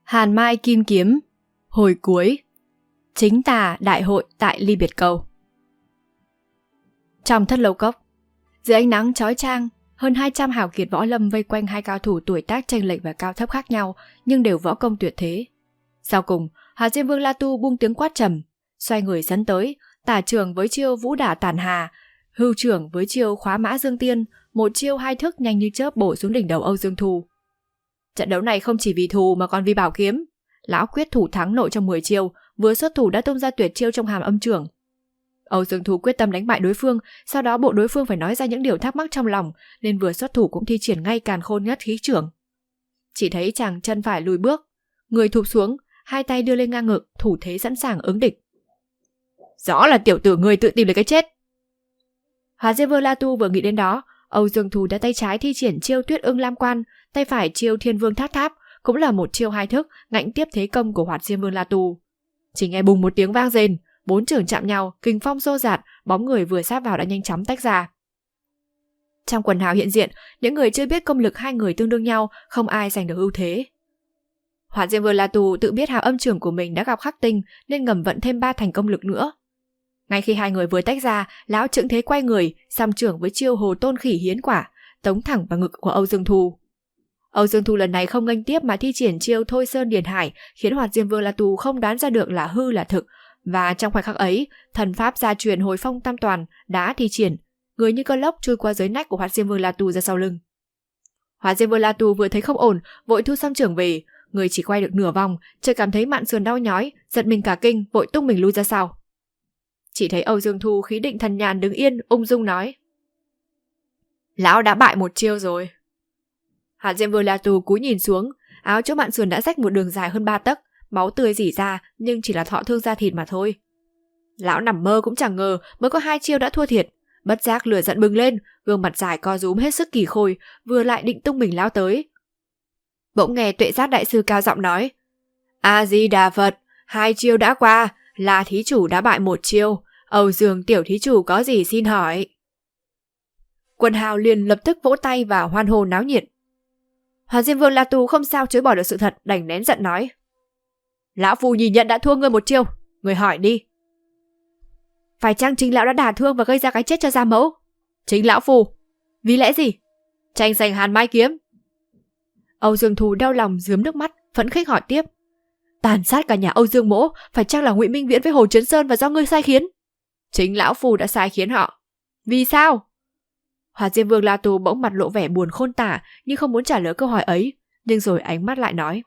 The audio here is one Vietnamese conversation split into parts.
Hàn Mai Kim Kiếm. Hồi cuối. Chính tà đại hội tại Ly Biệt Cầu. Trong thất lâu cốc, dưới ánh nắng chói chang, hơn 200 hào kiệt võ lâm vây quanh hai cao thủ tuổi tác chênh lệch và cao thấp khác nhau, nhưng đều võ công tuyệt thế. Sau cùng, Hỏa Diêm Vương La Tu buông tiếng quát trầm, xoay người sấn tới, tả trưởng với chiêu vũ đả tản hà, hưu trưởng với chiêu khóa mã dương tiên, một chiêu hai thức nhanh như chớp bổ xuống đỉnh đầu Âu Dương Thu. Trận đấu này không chỉ vì thù mà còn vì bảo kiếm. Lão quyết thủ thắng nội trong 10 chiêu, vừa xuất thủ đã tung ra tuyệt chiêu trong hàm âm trưởng. Âu Dương Thu quyết tâm đánh bại đối phương, sau đó buộc đối phương phải nói ra những điều thắc mắc trong lòng, nên vừa xuất thủ cũng thi triển ngay càn khôn nhất khí trưởng. Chỉ thấy chàng chân phải lùi bước, người thụp xuống, hai tay đưa lên ngang ngực, thủ thế sẵn sàng ứng địch. Rõ là tiểu tử người tự tìm lấy cái chết. Hỏa Diêm Vương La Tu vừa nghĩ đến đó, Âu Dương Thu đã tay trái thi triển chiêu Tuyết Ưng Lam Quan, tay phải chiêu Thiên Vương Tháp Tháp, cũng là một chiêu hai thức ngạnh tiếp thế công của Hỏa Diêm Vương La Tu. Chỉ nghe bùng một tiếng vang rền, bốn trưởng chạm nhau, kình phong xô dạt, bóng người vừa sát vào đã nhanh chóng tách ra. Trong quần hào hiện diện, những người chưa biết công lực hai người tương đương nhau, không ai giành được ưu thế. Hỏa Diêm Vương La Tu tự biết hào âm trưởng của mình đã gặp khắc tinh, nên ngầm vận thêm 3 thành công lực nữa. Ngay khi hai người vừa tách ra, lão trượng thế quay người, song trưởng với chiêu Hồ Tôn Khỉ Hiến Quả, tống thẳng vào ngực của Âu Dương Thu. Âu Dương Thu lần này không nghênh tiếp mà thi triển chiêu Thôi Sơn Điền Hải, khiến Hỏa Diêm Vương La Tu không đoán ra được là hư là thực, và trong khoảnh khắc ấy, thần pháp gia truyền Hồi Phong Tam Toàn đã thi triển, người như cơn lốc chui qua dưới nách của Hỏa Diêm Vương La Tu ra sau lưng. Hỏa Diêm Vương La Tu vừa thấy không ổn, vội thu song trưởng về, người chỉ quay được nửa vòng, chợt cảm thấy mạn sườn đau nhói, giật mình cả kinh, vội tung mình lui ra sau. Chỉ thấy Âu Dương Thu khí định thần nhàn đứng yên, ung dung nói: Lão đã bại một chiêu rồi. Hỏa Diêm Vương La Tu cúi nhìn xuống, áo chỗ mạn sườn đã rách một đường dài hơn 3 tấc, máu tươi rỉ ra, nhưng chỉ là thọ thương da thịt mà thôi. Lão nằm mơ cũng chẳng ngờ mới có 2 chiêu đã thua thiệt, bất giác lửa giận bừng lên, gương mặt dài co rúm hết sức kỳ khôi, vừa lại định tung mình lao tới. Bỗng nghe Tuệ Giác đại sư cao giọng nói: A Di Đà Phật, 2 chiêu đã qua, là thí chủ đã bại 1 chiêu, Âu Dương tiểu thí chủ có gì xin hỏi. Quần hào liền lập tức vỗ tay và hoan hô náo nhiệt. Hỏa Diêm Vương La Tu không sao chối bỏ được sự thật, đành nén giận nói: Lão phu nhìn nhận đã thua ngươi 1 chiêu, ngươi hỏi đi. Phải chăng chính lão đã đả thương và gây ra cái chết cho gia mẫu? Chính lão phu. Vì lẽ gì? Tranh giành Hàn Mai kiếm. Âu Dương Thu đau lòng rướm nước mắt, phẫn khích hỏi tiếp: Tàn sát cả nhà Âu Dương mỗ, phải chăng là Ngụy Minh Viễn với Hồ Chấn Sơn và do ngươi sai khiến? Chính lão phu đã sai khiến họ. Vì sao? Hỏa Diêm Vương La Tu bỗng mặt lộ vẻ buồn khôn tả, nhưng không muốn trả lời câu hỏi ấy, nhưng rồi ánh mắt lại nói: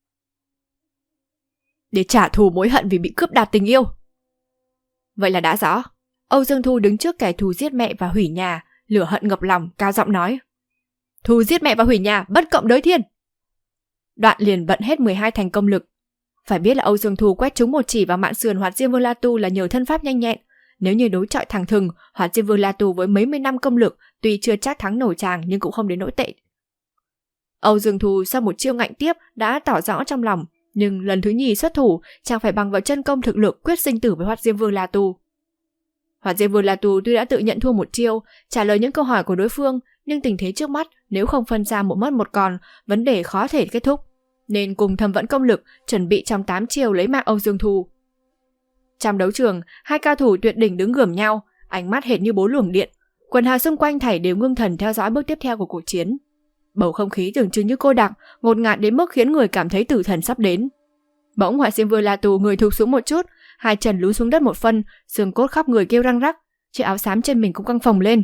Để trả thù mối hận vì bị cướp đoạt tình yêu. Vậy là đã rõ. Âu Dương Thu đứng trước kẻ thù giết mẹ và hủy nhà, lửa hận ngập lòng, cao giọng nói: Thù giết mẹ và hủy nhà, bất cộng đới thiên. Đoạn liền vận hết 12 thành công lực. Phải biết là Âu Dương Thu quét trúng một chỉ vào mạn sườn Hỏa Diêm Vương La Tu là nhờ thân pháp nhanh nhẹn. Nếu như đối chọi thẳng thừng, Hỏa Diêm Vương La Tu với mấy mươi năm công lực, tuy chưa chắc thắng nổi chàng nhưng cũng không đến nỗi tệ. Âu Dương Thu sau một chiêu ngạnh tiếp đã tỏ rõ trong lòng, nhưng lần thứ nhì xuất thủ, chàng phải bằng vào chân công thực lực quyết sinh tử với Hỏa Diêm Vương La Tu. Hỏa Diêm Vương La Tu tuy đã tự nhận thua 1 chiêu, trả lời những câu hỏi của đối phương, nhưng tình thế trước mắt nếu không phân ra một mất một còn, vấn đề khó thể kết thúc, nên cùng thầm vận công lực, chuẩn bị trong 8 chiêu lấy mạng Âu Dương Thu. Trong đấu trường, hai cao thủ tuyệt đỉnh đứng gườm nhau, ánh mắt hệt như 4 luồng điện, quần hào xung quanh thảy đều ngưng thần theo dõi bước tiếp theo của cuộc chiến. Bầu không khí tưởng chừng như cô đặc, ngột ngạt đến mức khiến người cảm thấy tử thần sắp đến. Bỗng Hỏa Diêm Vương La Tu người thụp xuống một chút, hai chân lún xuống đất một phân, xương cốt khắp người kêu răng rắc, chiếc áo xám trên mình cũng căng phồng lên.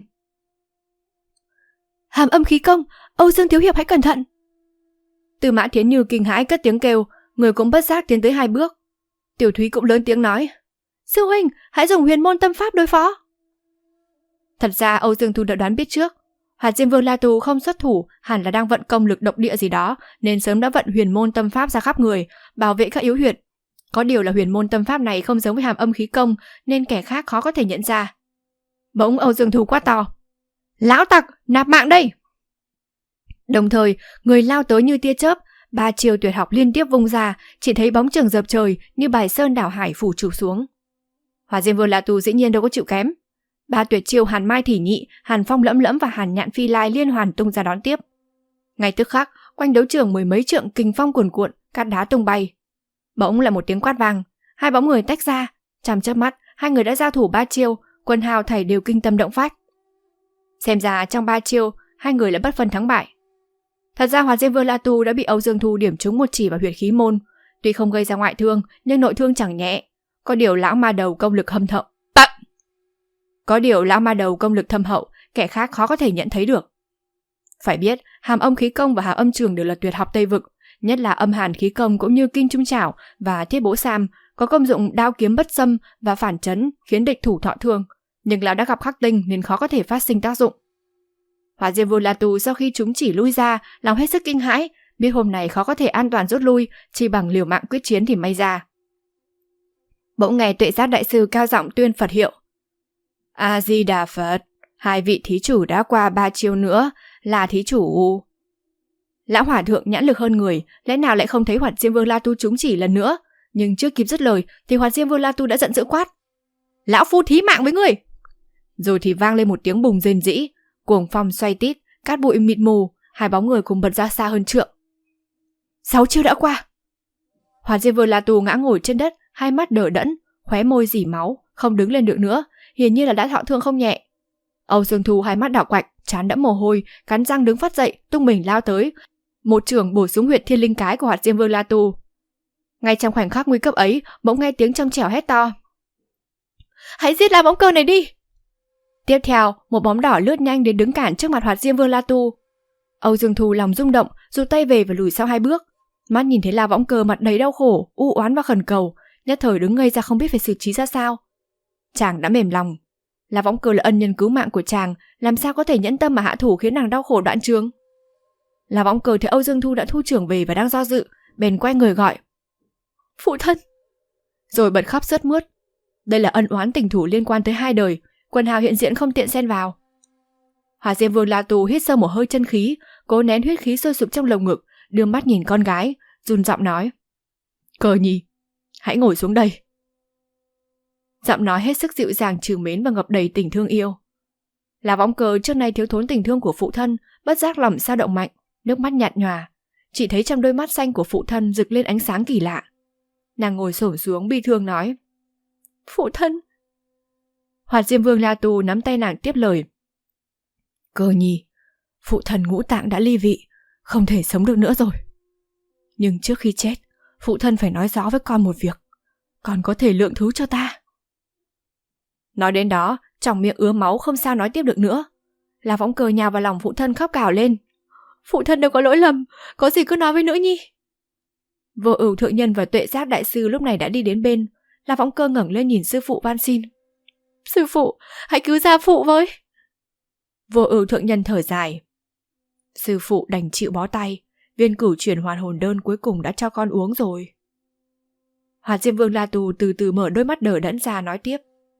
Hàm âm khí công, Âu Dương thiếu hiệp hãy cẩn thận. Tư Mã Thiến Như kinh hãi cất tiếng kêu, người cũng bất giác tiến tới 2 bước. Tiểu Thúy cũng lớn tiếng nói: Sư huynh, hãy dùng huyền môn tâm pháp đối phó. Thật ra Âu Dương Thu đã đoán biết trước, Hỏa Diêm Vương La Tu không xuất thủ hẳn là đang vận công lực độc địa gì đó, nên sớm đã vận huyền môn tâm pháp ra khắp người, bảo vệ các yếu huyệt. Có điều là huyền môn tâm pháp này không giống với hàm âm khí công, nên kẻ khác khó có thể nhận ra. Bỗng Âu Dương Thu quát to: Lão tặc, nạp mạng đây! Đồng thời, người lao tới như tia chớp, 3 chiêu tuyệt học liên tiếp vung ra, chỉ thấy bóng chừng dập trời như bài sơn đảo hải phủ chụp xuống. Hỏa Diêm Vương La Tu dĩ nhiên đâu có chịu kém. 3 tuyệt chiêu Hàn Mai Thỉ Nhị, Hàn Phong Lẫm Lẫm và Hàn Nhạn Phi Lai liên hoàn tung ra đón tiếp. Ngay tức khắc, quanh đấu trường 10 mấy trượng kình phong cuồn cuộn, cát đá tung bay. Bỗng là một tiếng quát vang, hai bóng người tách ra, trong chớp mắt hai người đã giao thủ 3 chiêu, quần hào thảy đều kinh tâm động phách. Xem ra trong 3 chiêu, hai người lại bất phân thắng bại. Thật ra Hoạt Diêm Vương La Tu đã bị Âu Dương Thu điểm trúng một chỉ vào huyệt khí môn, tuy không gây ra ngoại thương nhưng nội thương chẳng nhẹ. Có điều lão ma đầu công lực thâm hậu, kẻ khác khó có thể nhận thấy được. Phải biết, hàm âm khí công và hàm âm trường đều là tuyệt học Tây Vực, nhất là âm hàn khí công cũng như kinh trung trảo và thiết bố sam có công dụng đao kiếm bất xâm và phản chấn, khiến địch thủ thọ thương, nhưng lão đã gặp khắc tinh nên khó có thể phát sinh tác dụng. Hoạt Diêm Vương La Tu sau khi chúng chỉ lui ra, lòng hết sức kinh hãi, biết hôm nay khó có thể an toàn rút lui, chỉ bằng liều mạng quyết chiến thì may ra. Bỗng nghe Tuệ Giác đại sư cao giọng tuyên Phật hiệu. A Di Đà Phật, hai vị thí chủ đã qua 3 chiêu nữa, là thí chủ. Lão hòa thượng nhãn lực hơn người, lẽ nào lại không thấy Hoạt Diêm Vương La Tu trúng chỉ lần nữa, nhưng chưa kịp dứt lời thì Hoạt Diêm Vương La Tu đã giận dữ quát. Lão phu thí mạng với người! Rồi thì vang lên một tiếng bùng rền rĩ, cuồng phong xoay tít, cát bụi mịt mù, hai bóng người cùng bật ra xa hơn trượng. 6 chiêu đã qua. Hoạt Diêm Vương La Tu ngã ngồi trên đất, hai mắt đờ đẫn, khóe môi rỉ máu, không đứng lên được nữa, hiển nhiên là đã thọ thương không nhẹ. Âu Dương Thu hai mắt đảo quạch, trán đẫm mồ hôi, cắn răng đứng phát dậy, tung mình lao tới, một chưởng bổ xuống huyệt thiên linh cái của Hoạt Diêm Vương La Tu. Ngay trong khoảnh khắc nguy cấp ấy, bỗng nghe tiếng trong trẻo hét to. Hãy giết La bóng cơ này đi! Tiếp theo, một bóng đỏ lướt nhanh đến đứng cản trước mặt Hoạt Diêm Vương La Tu. Âu Dương Thu lòng rung động, rụt tay về và lùi sau 2 bước. Mắt nhìn thấy La Võng Cơ mặt đầy đau khổ, u oán và khẩn cầu, nhất thời đứng ngây ra không biết phải xử trí ra sao. Chàng đã mềm lòng. La Võng Cơ là ân nhân cứu mạng của chàng, làm sao có thể nhẫn tâm mà hạ thủ khiến nàng đau khổ đoạn trường. La Võng Cơ thấy Âu Dương Thu đã thu trưởng về và đang do dự, bèn quay người gọi. Phụ thân! Rồi bật khóc sướt mướt. Đây là ân oán tình thủ liên quan tới 2 đời, quần hào hiện diện không tiện xen vào. Hoạt Diêm Vương La Tu hít sâu một hơi chân khí, cố nén huyết khí sôi sục trong lồng ngực, đưa mắt nhìn con gái, run giọng nói. Cơ nhi, hãy ngồi xuống đây. Giọng nói hết sức dịu dàng trìu mến và ngập đầy tình thương yêu. La Võng Cơ trước nay thiếu thốn tình thương của phụ thân, bất giác lòng sao động mạnh, nước mắt nhạt nhòa, chỉ thấy trong đôi mắt xanh của phụ thân rực lên ánh sáng kỳ lạ. Nàng ngồi xổm xuống bi thương nói. Phụ thân! Hoạt Diêm Vương La Tu nắm tay nàng tiếp lời. Cơ nhi, phụ thân ngũ tạng đã ly vị, không thể sống được nữa rồi. Nhưng trước khi chết, phụ thân phải nói rõ với con một việc. Con có thể lượng thứ cho ta. Nói đến đó, trong miệng ứa máu không sao nói tiếp được nữa. La Võng Cơ nhào vào lòng phụ thân khóc cào lên. Phụ thân đâu có lỗi lầm, có gì cứ nói với nữ nhi. Vô Ưu thượng nhân và Tuệ Giác đại sư lúc này đã đi đến bên. La Võng Cơ ngẩng lên nhìn sư phụ van xin. Sư phụ, hãy cứu gia phụ với. Vô Ưu thượng nhân thở dài. Sư phụ đành chịu bó tay, viên cửu chuyển hoàn hồn đơn cuối cùng đã cho con uống rồi. Hoạt Diêm Vương La Tu từ từ mở đôi mắt đờ đẫn ra nói tiếp.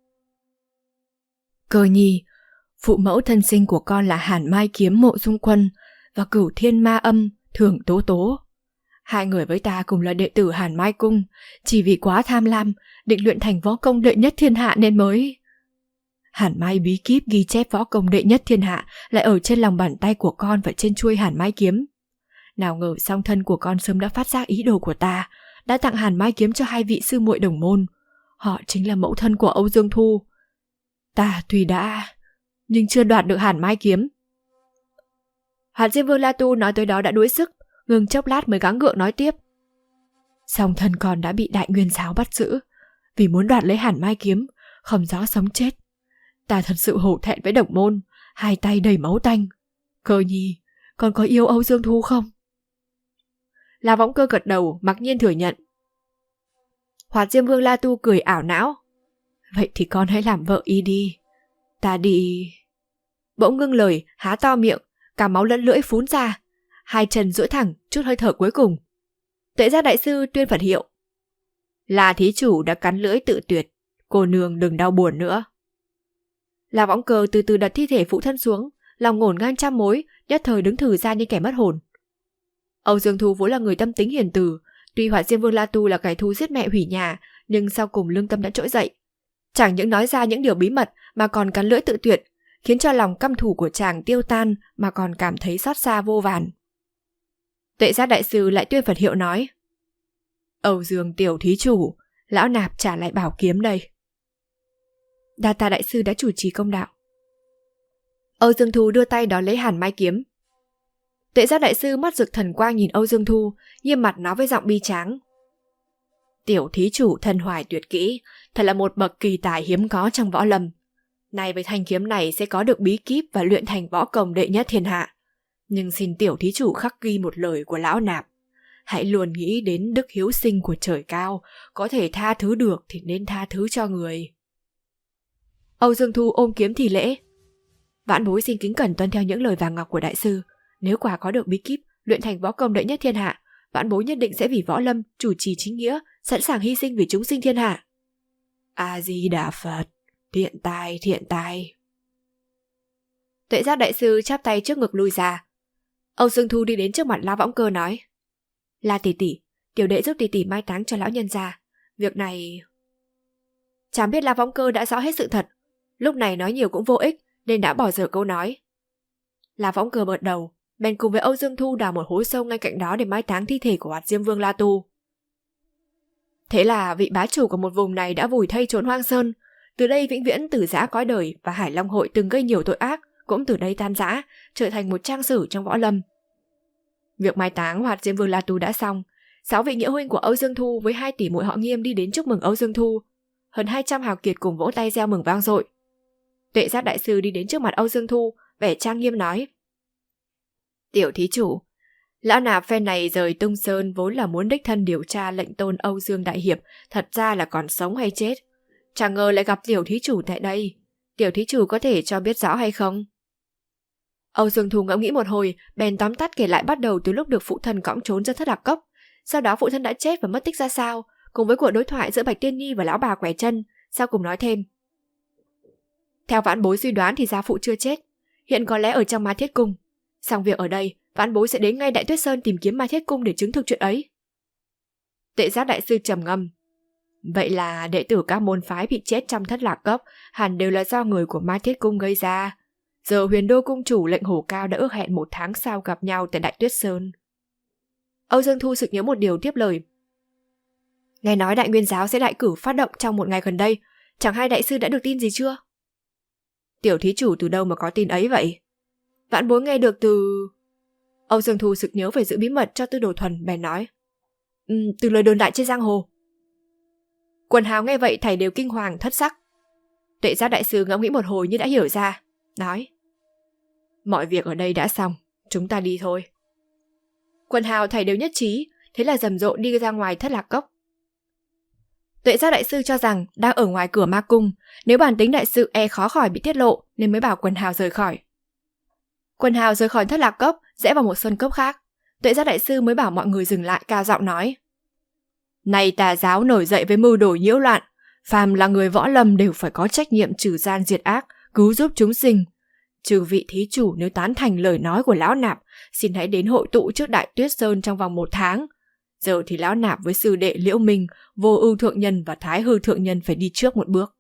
Cơ nhi, phụ mẫu thân sinh của con là Hàn Mai Kiếm Mộ Dung Quân và Cửu Thiên Ma Âm Thường Tố Tố. 2 người với ta cùng là đệ tử Hàn Mai Cung, chỉ vì quá tham lam, định luyện thành võ công đệ nhất thiên hạ nên mới... Hàn Mai bí kíp ghi chép võ công đệ nhất thiên hạ lại ở trên lòng bàn tay của con và trên chuôi Hàn Mai Kiếm. Nào ngờ song thân của con sớm đã phát giác ý đồ của ta, đã tặng Hàn Mai Kiếm cho 2 vị sư muội đồng môn. Họ chính là mẫu thân của Âu Dương Thu. Ta tuy đã, nhưng chưa đoạt được Hàn Mai Kiếm. Hoạt Diêm Vương La Tu nói tới đó đã đuối sức, ngừng chốc lát mới gắng gượng nói tiếp. Song thân con đã bị Đại Nguyên Giáo bắt giữ, vì muốn đoạt lấy Hàn Mai Kiếm, không rõ sống chết. Ta thật sự hổ thẹn với đồng môn, 2 tay đầy máu tanh. Cơ nhi, con có yêu Âu Dương Thu không? La Võng Cơ gật đầu, mặc nhiên thừa nhận. Hoạt Diêm Vương La Tu cười ảo não. Vậy thì con hãy làm vợ y đi. Ta đi... Bỗng ngưng lời, há to miệng, cả máu lẫn lưỡi phún ra. 2 chân duỗi thẳng, chút hơi thở cuối cùng. Tuệ Giác đại sư tuyên Phật hiệu. Là thí chủ đã cắn lưỡi tự tuyệt, cô nương đừng đau buồn nữa. La Võng Cơ từ từ đặt thi thể phụ thân xuống, lòng ngổn ngang trăm mối, nhất thời đứng thử ra như kẻ mất hồn. Âu Dương Thu vốn là người tâm tính hiền từ, tuy Hoạt Diêm Vương La Tu là kẻ thù giết mẹ hủy nhà, nhưng sau cùng lương tâm đã trỗi dậy. Chẳng những nói ra những điều bí mật mà còn cắn lưỡi tự tuyệt, khiến cho lòng căm thù của chàng tiêu tan mà còn cảm thấy xót xa vô vàn. Tuệ Giác đại sư lại tuyên Phật hiệu nói. Âu Dương tiểu thí chủ, lão nạp trả lại bảo kiếm đây. Đa tạ đại sư đã chủ trì công đạo. Âu Dương Thu đưa tay đón lấy hàn mai kiếm. Tuệ Giác đại sư mắt rực thần quang nhìn Âu Dương Thu, nghiêm mặt nói với giọng bi tráng. Tiểu thí chủ thần hoài tuyệt kỹ, thật là một bậc kỳ tài hiếm có trong võ lâm. Nay với thanh kiếm này sẽ có được bí kíp và luyện thành võ công đệ nhất thiên hạ. Nhưng xin tiểu thí chủ khắc ghi một lời của lão nạp. Hãy luôn nghĩ đến đức hiếu sinh của trời cao, có thể tha thứ được thì nên tha thứ cho người. Âu Dương Thu ôm kiếm thì lễ. Vãn bối xin kính cẩn tuân theo những lời vàng ngọc của đại sư. Nếu quả có được bí kíp luyện thành võ công đệ nhất thiên hạ, vãn bối nhất định sẽ vì võ lâm chủ trì chính nghĩa, sẵn sàng hy sinh vì chúng sinh thiên hạ. A Di Đà Phật, thiện tài, thiện tài. Tuệ Giác đại sư chắp tay trước ngực lui ra. Âu Dương Thu đi đến trước mặt La Võng Cơ nói: La tỷ tỷ, tiểu đệ giúp tỷ tỷ mai táng cho lão nhân gia. Việc này... Chàng biết La Võng Cơ đã rõ hết sự thật, lúc này nói nhiều cũng vô ích nên đã bỏ dở câu nói. La Võng Cơ bợt đầu, bèn cùng với Âu Dương Thu đào một hố sâu ngay cạnh đó để mai táng thi thể của Hoạt Diêm Vương La Tu. Thế là vị bá chủ của một vùng này đã vùi thây trốn hoang sơn, từ đây vĩnh viễn tử giã cõi đời, và Hải Long hội từng gây nhiều tội ác cũng từ đây tan rã, trở thành một trang sử trong võ lâm. Việc mai táng Hoạt Diêm Vương La Tu đã xong, 6 vị nghĩa huynh của Âu Dương Thu với 2 tỷ muội họ Nghiêm đi đến chúc mừng Âu Dương Thu. Hơn 200 hào kiệt cùng vỗ tay reo mừng vang dội. Tuệ Giác đại sư đi đến trước mặt Âu Dương Thu, vẻ trang nghiêm nói: Tiểu thí chủ, lão nạp phen này rời Tung Sơn vốn là muốn đích thân điều tra lệnh tôn Âu Dương đại hiệp thật ra là còn sống hay chết. Chẳng ngờ lại gặp tiểu thí chủ tại đây. Tiểu thí chủ có thể cho biết rõ hay không? Âu Dương Thu ngẫm nghĩ một hồi, bèn tóm tắt kể lại bắt đầu từ lúc được phụ thân cõng trốn ra Thất Lạc Cốc, sau đó phụ thân đã chết và mất tích ra sao, cùng với cuộc đối thoại giữa Bạch Tiên Nhi và lão bà quẻ chân. Sau cùng nói thêm: Theo vãn bối suy đoán thì gia phụ chưa chết, hiện có lẽ ở trong Ma Thiết Cung. Xong việc ở đây, vãn bối sẽ đến ngay Đại Tuyết Sơn tìm kiếm Ma Thiết Cung để chứng thực chuyện ấy. Tuệ Giác đại sư trầm ngâm: Vậy là đệ tử các môn phái bị chết trong Thất Lạc Cốc hẳn đều là do người của Ma Thiết Cung gây ra. Giờ Huyền Đô cung chủ lệnh Hổ Cao đã ước hẹn 1 tháng sau gặp nhau tại Đại Tuyết Sơn. Âu Dương Thu sực nhớ một điều tiếp lời: Nghe nói Đại Nguyên giáo sẽ đại cử phát động trong 1 ngày gần đây, chẳng hay đại sư đã được tin gì chưa? Tiểu thí chủ từ đâu mà có tin ấy vậy? Vãn bối nghe được từ... Âu Dương Thu sực nhớ về giữ bí mật cho Tư Đồ Thuần, bèn nói: Từ lời đồn đại trên giang hồ. Quần hào nghe vậy thảy đều kinh hoàng thất sắc. Tuệ Giác đại sư ngẫm nghĩ một hồi như đã hiểu ra, nói: Mọi việc ở đây đã xong, chúng ta đi thôi. Quần hào thảy đều nhất trí, thế là rầm rộ đi ra ngoài Thất Lạc Cốc. Tuệ Giác đại sư cho rằng đang ở ngoài cửa ma cung, nếu bản tính đại sự e khó khỏi bị tiết lộ nên mới bảo quần hào rời khỏi. Quần hào rời khỏi Thất Lạc Cốc, rẽ vào một sơn cốc khác. Tuệ Giác đại sư mới bảo mọi người dừng lại, cao giọng nói: Này tà giáo nổi dậy với mưu đồ nhiễu loạn, phàm là người võ lâm đều phải có trách nhiệm trừ gian diệt ác, cứu giúp chúng sinh. Trừ vị thí chủ nếu tán thành lời nói của lão nạp, xin hãy đến hội tụ trước Đại Tuyết Sơn trong vòng 1 tháng. Giờ thì lão nạp với sư đệ Liễu Minh, Vô Ưu thượng nhân và Thái Hư thượng nhân phải đi trước một bước.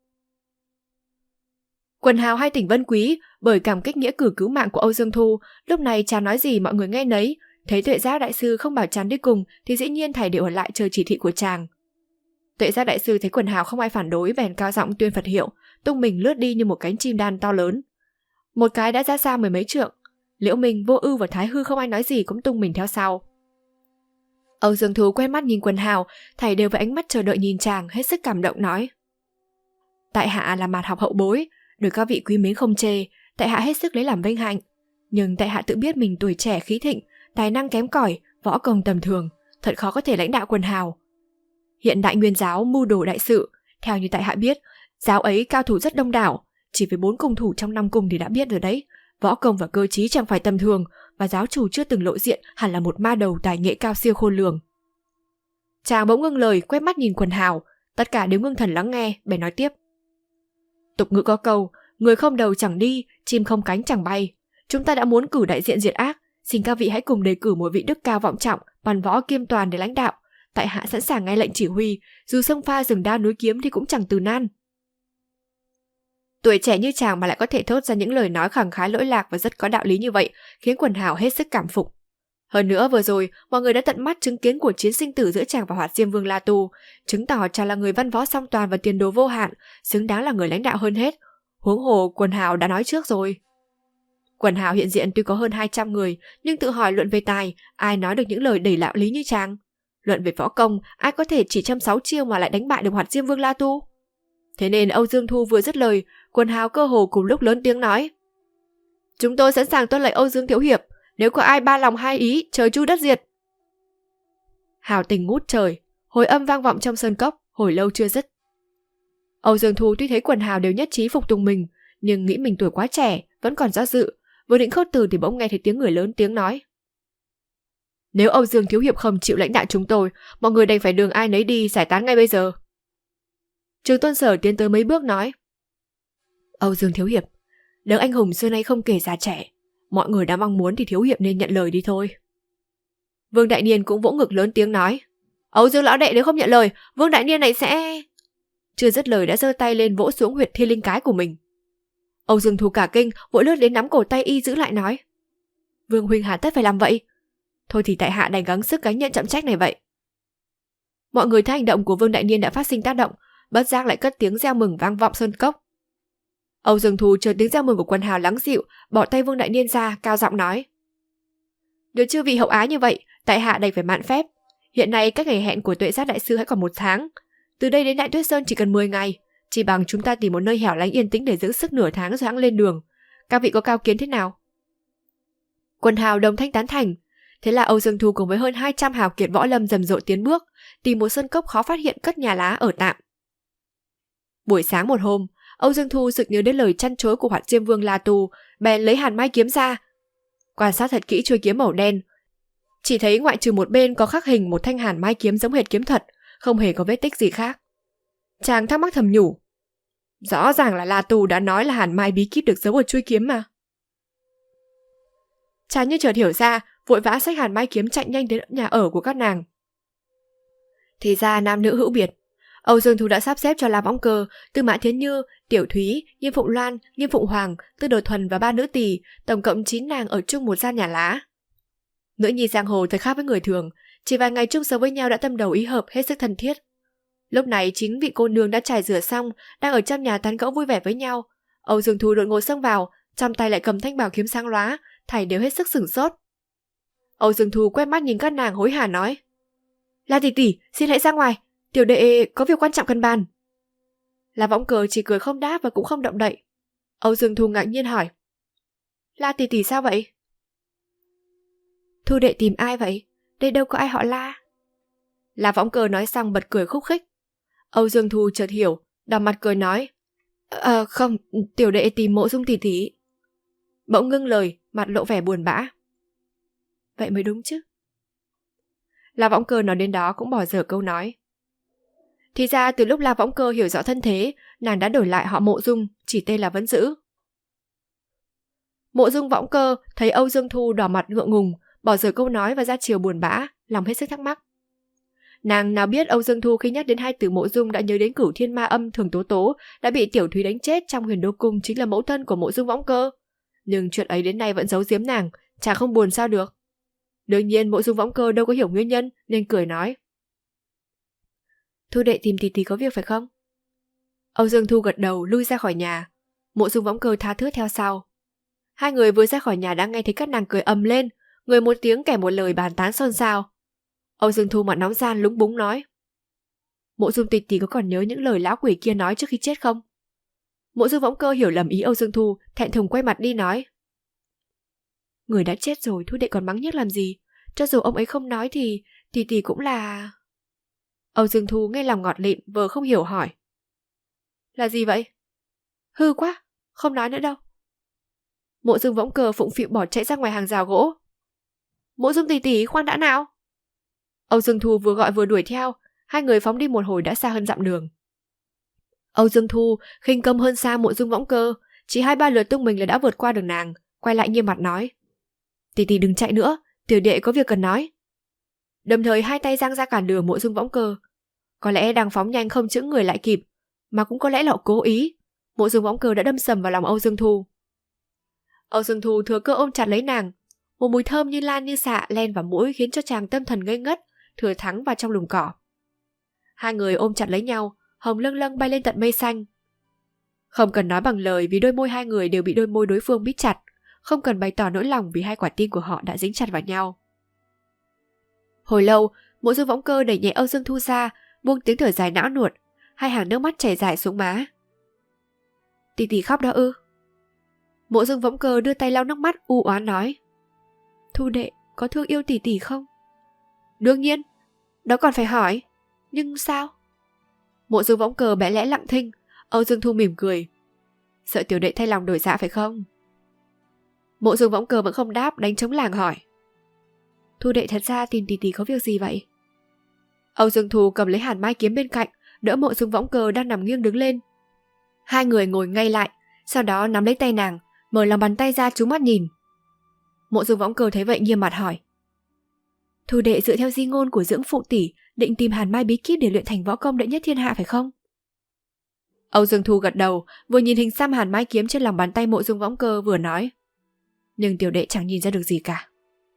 Quần hào hai tỉnh Vân Quý bởi cảm kích nghĩa cử cứu mạng của Âu Dương Thu, lúc này chàng nói gì mọi người nghe nấy. Thấy Tuệ Giác đại sư không bảo chàng đi cùng thì dĩ nhiên thảy đều ở lại chờ chỉ thị của chàng. Tuệ Giác đại sư thấy quần hào không ai phản đối, bèn cao giọng tuyên Phật hiệu, tung mình lướt đi như một cánh chim đan to lớn. Một cái đã ra xa 10 mấy trượng. Liễu Minh, Vô Ưu và Thái Hư không ai nói gì cũng tung mình theo sau. Âu Dương Thu quét mắt nhìn quần hào, thảy đều với ánh mắt chờ đợi nhìn chàng, hết sức cảm động nói: Tại hạ là mạt học hậu bối, được các vị quý mến không chê, tại hạ hết sức lấy làm vinh hạnh. Nhưng tại hạ tự biết mình tuổi trẻ khí thịnh, tài năng kém cỏi, võ công tầm thường, thật khó có thể lãnh đạo quần hào. Hiện Đại Nguyên giáo mưu đồ đại sự, theo như tại hạ biết, giáo ấy cao thủ rất đông đảo, chỉ với 4 cung thủ trong 5 cung thì đã biết rồi đấy. Võ công và cơ trí chẳng phải tầm thường, và giáo chủ chưa từng lộ diện hẳn là một ma đầu tài nghệ cao siêu khôn lường. Chàng bỗng ngưng lời, quét mắt nhìn quần hào, tất cả đều ngưng thần lắng nghe, bèn nói tiếp: Tục ngữ có câu, người không đầu chẳng đi, chim không cánh chẳng bay. Chúng ta đã muốn cử đại diện diệt ác, xin các vị hãy cùng đề cử một vị đức cao vọng trọng, văn võ kiêm toàn để lãnh đạo. Tại hạ sẵn sàng nghe lệnh chỉ huy, dù sông pha rừng đao núi kiếm thì cũng chẳng từ nan. Tuổi trẻ như chàng mà lại có thể thốt ra những lời nói khẳng khái lỗi lạc và rất có đạo lý như vậy, khiến quần hào hết sức cảm phục. Hơn nữa vừa rồi, mọi người đã tận mắt chứng kiến cuộc chiến sinh tử giữa chàng và Hoạt Diêm Vương La Tu, chứng tỏ chàng là người văn võ song toàn và tiền đồ vô hạn, xứng đáng là người lãnh đạo hơn hết. Huống hồ Quần Hào đã nói trước rồi. Quần Hào hiện diện tuy có hơn 200 người, nhưng tự hỏi luận về tài, ai nói được những lời đầy đạo lý như chàng? Luận về võ công, ai có thể chỉ chăm 6 chiêu mà lại đánh bại được Hoạt Diêm Vương La Tu? Thế nên Âu Dương Thu vừa dứt lời, Quần Hào cơ hồ cùng lúc lớn tiếng nói: "Chúng tôi sẵn sàng tuân lệnh Âu Dương thiếu hiệp, nếu có ai ba lòng hai ý, trời chu đất diệt." Hào tình ngút trời, hồi âm vang vọng trong sơn cốc, hồi lâu chưa dứt. Âu Dương Thu tuy thấy Quần Hào đều nhất trí phục tùng mình, nhưng nghĩ mình tuổi quá trẻ, vẫn còn do dự, vừa định khước từ thì bỗng nghe thấy tiếng người lớn tiếng nói: "Nếu Âu Dương thiếu hiệp không chịu lãnh đạo chúng tôi, mọi người đành phải đường ai nấy đi, giải tán ngay bây giờ." Trường Tôn Sở tiến tới mấy bước nói: "Âu Dương thiếu hiệp, đấng anh hùng xưa nay không kể già trẻ, mọi người đã mong muốn thì thiếu hiệp nên nhận lời đi thôi." Vương Đại Niên cũng vỗ ngực lớn tiếng nói: "Âu Dương lão đệ nếu không nhận lời, Vương Đại Niên này sẽ..." Chưa dứt lời đã giơ tay lên vỗ xuống huyệt thiên linh cái của mình. Âu Dương Thu cả kinh, vội lướt đến nắm cổ tay y giữ lại nói: "Vương huynh hà tất phải làm vậy? Thôi thì tại hạ đành gắng sức gánh nhận trọng trách này vậy." Mọi người thấy hành động của Vương Đại Niên đã phát sinh tác động, bất giác lại cất tiếng reo mừng vang vọng sơn cốc. Âu Dương Thu chờ tiếng reo mừng của Quần Hào lắng dịu, bỏ tay Vương Đại Niên ra, cao giọng nói: "Được chư vị hậu ái như vậy, tại hạ đành phải mạn phép. Hiện nay cách ngày hẹn của Tuệ Giác đại sư hãy còn 1 tháng. Từ đây đến Đại Tuyết Sơn chỉ cần 10 ngày, chỉ bằng chúng ta tìm một nơi hẻo lánh yên tĩnh để giữ sức nửa tháng rồi hẵng lên đường. Các vị có cao kiến thế nào?" Quần Hào đồng thanh tán thành. Thế là Âu Dương Thu cùng với hơn 200 hào kiệt võ lâm rầm rộ tiến bước, tìm một sơn cốc khó phát hiện cất nhà lá ở tạm. Buổi sáng một hôm, Âu Dương Thu sực nhớ đến lời chăn chối của Hoạt Diêm Vương La Tu, bèn lấy hàn mai kiếm ra. Quan sát thật kỹ chuôi kiếm màu đen, chỉ thấy ngoại trừ một bên có khắc hình một thanh hàn mai kiếm giống hệt kiếm thật, không hề có vết tích gì khác. Chàng thắc mắc thầm nhủ: rõ ràng là La Tu đã nói là hàn mai bí kíp được giấu ở chuôi kiếm mà. Chàng như chợt hiểu ra, vội vã xách hàn mai kiếm chạy nhanh đến nhà ở của các nàng. Thì ra nam nữ hữu biệt. Âu Dương Thu đã sắp xếp cho La Võng Cơ, Tư Mã Thiến Như, Tiểu Thúy, Nghiêm Phụng Loan, Nghiêm Phụng Hoàng, Tư Đồ Thuần và 3 nữ tỳ, tổng cộng 9 nàng ở chung một gian nhà lá. Nữ nhi giang hồ thật khác với người thường, chỉ vài ngày chung sống với nhau đã tâm đầu ý hợp, hết sức thân thiết. Lúc này 9 vị cô nương đã trải rửa xong, đang ở trong nhà tán gẫu vui vẻ với nhau. Âu Dương Thu đột ngột xông vào, trong tay lại cầm thanh bảo kiếm sáng lóa, thảy đều hết sức sửng sốt. Âu Dương Thu quét mắt nhìn các nàng hối hả nói: "La tỷ tỷ, xin hãy ra ngoài, tiểu đệ có việc quan trọng cần bàn." La Võng Cơ chỉ cười không đáp và cũng không động đậy. Âu Dương Thu ngạc nhiên hỏi: "La tỷ tỷ sao vậy?" "Thu đệ tìm ai vậy? Đây đâu có ai họ La." La Võng Cơ nói xong bật cười khúc khích. Âu Dương Thu chợt hiểu, đỏ mặt cười nói: Không, tiểu đệ tìm Mộ Dung tỷ tỷ." Bỗng ngưng lời, mặt lộ vẻ buồn bã: "Vậy mới đúng chứ." La Võng Cơ nói đến đó cũng bỏ dở câu nói. Thì ra từ lúc La Võng Cơ hiểu rõ thân thế, nàng đã đổi lại họ Mộ Dung, chỉ tên là vẫn giữ. Mộ Dung Võng Cơ thấy Âu Dương Thu đỏ mặt ngượng ngùng, bỏ dở câu nói và ra chiều buồn bã, lòng hết sức thắc mắc. Nàng nào biết Âu Dương Thu khi nhắc đến hai từ Mộ Dung đã nhớ đến Cửu Thiên Ma Âm Thường Tố Tố đã bị Tiểu Thúy đánh chết trong Huyền Đô Cung chính là mẫu thân của Mộ Dung Võng Cơ. Nhưng chuyện ấy đến nay vẫn giấu giếm nàng, chả không buồn sao được. Đương nhiên Mộ Dung Võng Cơ đâu có hiểu nguyên nhân nên cười nói: "Thu đệ tìm tỷ tỷ có việc phải không?" Âu Dương Thu gật đầu lui ra khỏi nhà. Mộ Dung Võng Cơ tha thướt theo sau. Hai người vừa ra khỏi nhà đã nghe thấy các nàng cười ầm lên, người một tiếng kẻ một lời bàn tán xôn xao. Âu Dương Thu mặt nóng gian lúng búng nói: "Mộ Dung tỷ tỷ có còn nhớ những lời lão quỷ kia nói trước khi chết không?" Mộ Dung Võng Cơ hiểu lầm ý Âu Dương Thu, thẹn thùng quay mặt đi nói: "Người đã chết rồi, Thu đệ còn mắng nhiếc làm gì? Cho dù ông ấy không nói thì tỷ tỷ cũng là..." Âu Dương Thu nghe lòng ngọt lịm, vờ không hiểu hỏi: "Là gì vậy?" "Hư quá, không nói nữa đâu." Mộ Dung Võng Cơ phụng phịu bỏ chạy ra ngoài hàng rào gỗ. "Mộ Dung tỷ tỷ, khoan đã nào." Âu Dương Thu vừa gọi vừa đuổi theo, hai người phóng đi một hồi đã xa hơn dặm đường. Âu Dương Thu khinh công hơn xa Mộ Dung Võng Cơ, chỉ 2-3 lượt tung mình là đã vượt qua được nàng, quay lại nghiêm mặt nói: "Tỷ tỷ đừng chạy nữa, tiểu đệ có việc cần nói." Đồng thời hai tay giang ra cản đường Mộ Dung Võng Cơ. Có lẽ đang phóng nhanh không chững người lại kịp, mà cũng có lẽ là cố ý, Mộ Dung Võng Cơ đã đâm sầm vào lòng Âu Dương Thu. Âu Dương Thu thừa cơ ôm chặt lấy nàng. Một mùi thơm như lan như xạ len vào mũi khiến cho chàng tâm thần ngây ngất, thừa thắng vào trong lùm cỏ. Hai người ôm chặt lấy nhau, hồng lâng lâng bay lên tận mây xanh. Không cần nói bằng lời vì đôi môi hai người đều bị đôi môi đối phương bít chặt, không cần bày tỏ nỗi lòng vì hai quả tim của họ đã dính chặt vào nhau. Hồi lâu, Mộ Dương Võng Cơ đẩy nhẹ Âu Dương Thu ra, buông tiếng thở dài não nuột, hai hàng nước mắt chảy dài xuống má. Tỷ tỷ khóc đó ư? Mộ Dương Võng Cơ đưa tay lau nước mắt u oán nói. Thu đệ có thương yêu tỷ tỷ không? Đương nhiên, đó còn phải hỏi. Nhưng sao? Mộ Dương Võng Cơ bẽ lẽ lặng thinh. Âu Dương Thu mỉm cười. Sợ tiểu đệ thay lòng đổi dạ phải không? Mộ Dương Võng Cơ vẫn không đáp, đánh trống lảng hỏi. Thu đệ thật ra tìm tỷ tỷ có việc gì vậy? Âu Dương Thu cầm lấy hàn mai kiếm bên cạnh, đỡ Mộ Dương Võng Cơ đang nằm nghiêng đứng lên. Hai người ngồi ngay lại, sau đó nắm lấy tay nàng, mở lòng bàn tay ra trúng mắt nhìn. Mộ Dương Võng Cơ thấy vậy nghiêm mặt hỏi. Thu đệ dựa theo di ngôn của dưỡng phụ tỷ, định tìm hàn mai bí kíp để luyện thành võ công đệ nhất thiên hạ phải không? Âu Dương Thu gật đầu, vừa nhìn hình xăm hàn mai kiếm trên lòng bàn tay Mộ Dương Võng Cơ vừa nói. Nhưng tiểu đệ chẳng nhìn ra được gì cả.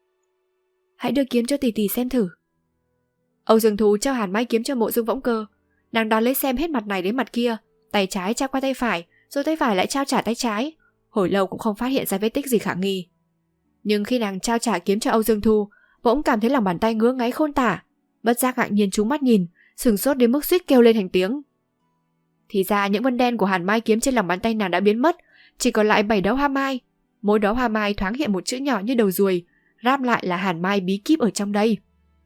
Hãy đưa kiếm cho tỷ tỷ xem thử. Âu Dương Thu trao hàn mai kiếm cho Mộ Dương Võng Cơ. Nàng đón lấy xem hết mặt này đến mặt kia, tay trái trao qua tay phải, rồi tay phải lại trao trả tay trái. Hồi lâu cũng không phát hiện ra vết tích gì khả nghi. Nhưng khi nàng trao trả kiếm cho Âu Dương Thu, bỗng cảm thấy lòng bàn tay ngứa ngáy khôn tả, bất giác ngạc nhiên trúng mắt nhìn, sửng sốt đến mức suýt kêu lên thành tiếng. Thì ra những vân đen của hàn mai kiếm trên lòng bàn tay nàng đã biến mất, chỉ còn lại 7 đóa hoa mai. Mỗi đóa hoa mai thoáng hiện một chữ nhỏ như đầu ruồi, ráp lại là hàn mai bí kíp ở trong đây.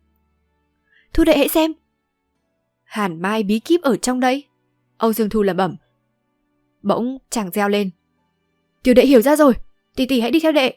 Thu đệ hãy xem. Hàn mai bí kíp ở trong đây. Âu Dương Thu lẩm bẩm. Bỗng chàng reo lên. Tiểu đệ hiểu ra rồi, tỷ tỷ hãy đi theo đệ.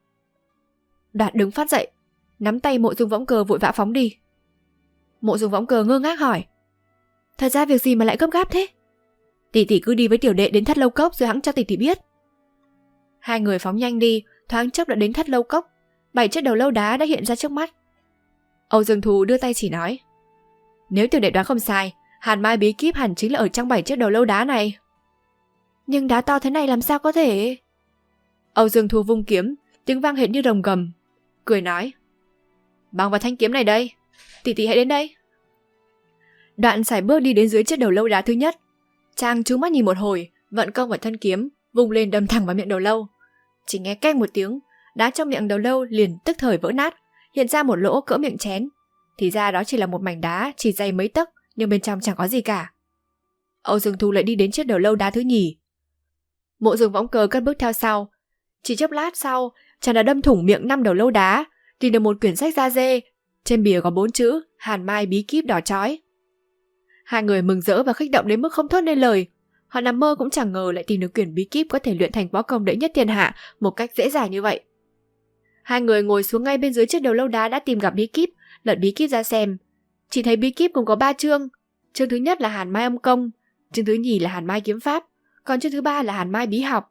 Đoạn đứng phát dậy, nắm tay Mộ Dương Võng Cơ vội vã phóng đi. Mộ Dương Võng Cơ ngơ ngác hỏi. Thật ra việc gì mà lại gấp gáp thế? Tỷ tỷ cứ đi với tiểu đệ đến Thất Lâu Cốc rồi hẵng cho tỷ tỷ biết. Hai người phóng nhanh đi, thoáng chốc đã đến Thất Lâu Cốc. 7 chiếc đầu lâu đá đã hiện ra trước mắt. Âu Dương Thu đưa tay chỉ nói. Nếu tiểu đệ đoán không sai, hàn mai bí kíp hẳn chính là ở trong 7 chiếc đầu lâu đá này. Nhưng đá to thế này làm sao có thể? Âu Dương Thu vung kiếm, tiếng vang hệt như rồng gầm, cười nói. Bằng vào thanh kiếm này đây, tỷ tỷ hãy đến đây. Đoạn sải bước đi đến dưới chiếc đầu lâu đá thứ nhất. Chàng trú mắt nhìn một hồi, vận công vào thân kiếm, vung lên đâm thẳng vào miệng đầu lâu. Chỉ nghe keng một tiếng, đá trong miệng đầu lâu liền tức thời vỡ nát, hiện ra một lỗ cỡ miệng chén. Thì ra đó chỉ là một mảnh đá chỉ dày mấy tấc, nhưng bên trong chẳng có gì cả. Âu Dương Thu lại đi đến chiếc đầu lâu đá thứ nhì. Mộ Dương Võng Cơ cất bước theo sau. Chỉ chốc lát sau, chàng đã đâm thủng miệng 5 đầu lâu đá, tìm được một quyển sách da dê. Trên bìa có 4 chữ hàn mai bí kíp đỏ chói. Hai người mừng rỡ và kích động đến mức không thốt nên lời. Họ nằm mơ cũng chẳng ngờ lại tìm được quyển bí kíp có thể luyện thành võ công đệ nhất thiên hạ một cách dễ dàng như vậy. Hai người ngồi xuống ngay bên dưới chiếc đầu lâu đá đã tìm gặp bí kíp, lật bí kíp ra xem. Chỉ thấy bí kíp gồm có 3 chương. Chương thứ nhất là hàn mai âm công, chương thứ nhì là hàn mai kiếm pháp, còn chương thứ 3 là hàn mai bí học.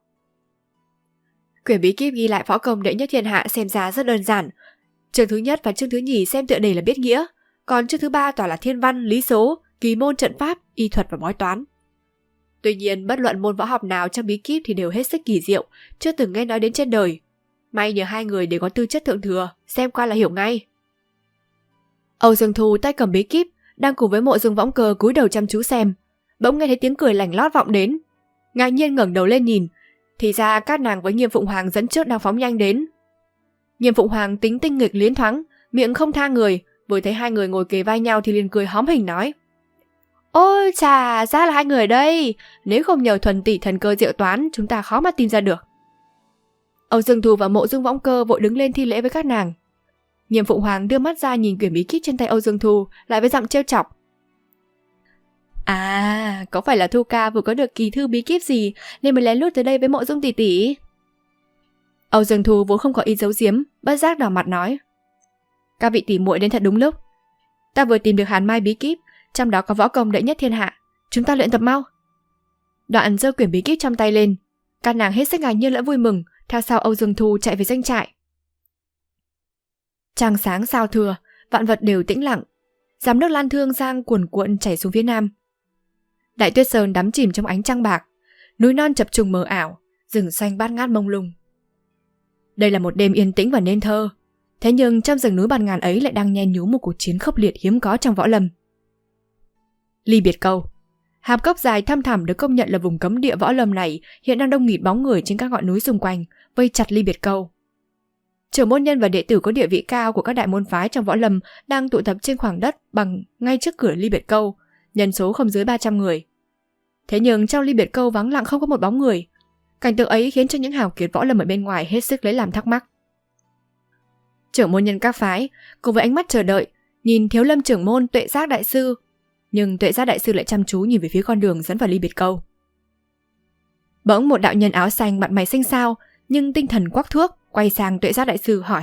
Quyển bí kíp ghi lại võ công đệ nhất thiên hạ xem ra rất đơn giản. Chương thứ nhất và chương thứ nhì xem tựa đề là biết nghĩa, còn chương thứ 3 toàn là thiên văn, lý số, kỳ môn trận pháp, y thuật và bói toán. Tuy nhiên, bất luận môn võ học nào trong bí kíp thì đều hết sức kỳ diệu, chưa từng nghe nói đến trên đời. May nhờ hai người đều có tư chất thượng thừa, xem qua là hiểu ngay. Âu Dương Thu tay cầm bí kíp, đang cùng với Mộ Dương Võng Cơ cúi đầu chăm chú xem, bỗng nghe thấy tiếng cười lành lót vọng đến. Ngạc nhiên ngẩng đầu lên nhìn, thì ra các nàng với Nghiêm Phụng Hoàng dẫn trước đang phóng nhanh đến. Nghiêm Phụng Hoàng tính tinh nghịch liến thoáng, miệng không tha người, vừa thấy hai người ngồi kề vai nhau thì liền cười hóm hỉnh nói. Ôi chà, ra là hai người đây, nếu không nhờ thuần tỷ thần cơ diệu toán, chúng ta khó mà tìm ra được. Âu Dương Thu và Mộ Dương Võng Cơ vội đứng lên thi lễ với các nàng. Nghiêm Phụng Hoàng đưa mắt ra nhìn quyển bí kíp trên tay Âu Dương Thu, lại với giọng trêu chọc. À, có phải là Thu ca vừa có được kỳ thư bí kíp gì nên mới lén lút tới đây với Mộ Dương tỷ tỷ? Âu Dương Thu vốn không có ý giấu giếm, bất giác đỏ mặt nói. Các vị tỷ muội đến thật đúng lúc. Ta vừa tìm được hàn mai bí kíp, trong đó có võ công đệ nhất thiên hạ, chúng ta luyện tập mau. Đoạn giơ quyển bí kíp trong tay lên, các nàng hết sức ngạc nhiên lẫn vui mừng, theo sau Âu Dương Thu chạy về doanh trại. Trăng sáng sao thưa, vạn vật đều tĩnh lặng. Dòng nước Lan Thương Giang cuồn cuộn chảy xuống phía nam. Đại Tuyết Sơn đắm chìm trong ánh trăng bạc, núi non chập trùng mờ ảo, rừng xanh bát ngát mông lung. Đây là một đêm yên tĩnh và nên thơ. Thế nhưng trong rừng núi bạt ngàn ấy lại đang nhen nhú một cuộc chiến khốc liệt hiếm có trong võ lâm. Ly Biệt Câu. Hạp cốc dài thăm thẳm được công nhận là vùng cấm địa võ lâm này hiện đang đông nghịt bóng người trên các ngọn núi xung quanh, vây chặt Ly Biệt Câu. Trưởng môn nhân và đệ tử có địa vị cao của các đại môn phái trong võ lâm đang tụ tập trên khoảng đất bằng ngay trước cửa Ly Biệt Câu, nhân số không dưới 300 người. Thế nhưng trong Ly Biệt Câu vắng lặng không có một bóng người. Cảnh tượng ấy khiến cho những hào kiệt võ lâm ở bên ngoài hết sức lấy làm thắc mắc. Trưởng môn nhân các phái cùng với ánh mắt chờ đợi nhìn Thiếu Lâm trưởng môn Tuệ Giác đại sư, nhưng Tuệ Giác đại sư lại chăm chú nhìn về phía con đường dẫn vào Ly Biệt Câu. Bỗng một đạo nhân áo xanh mặt mày xanh xao nhưng tinh thần quắc thước quay sang Tuệ Giác đại sư hỏi: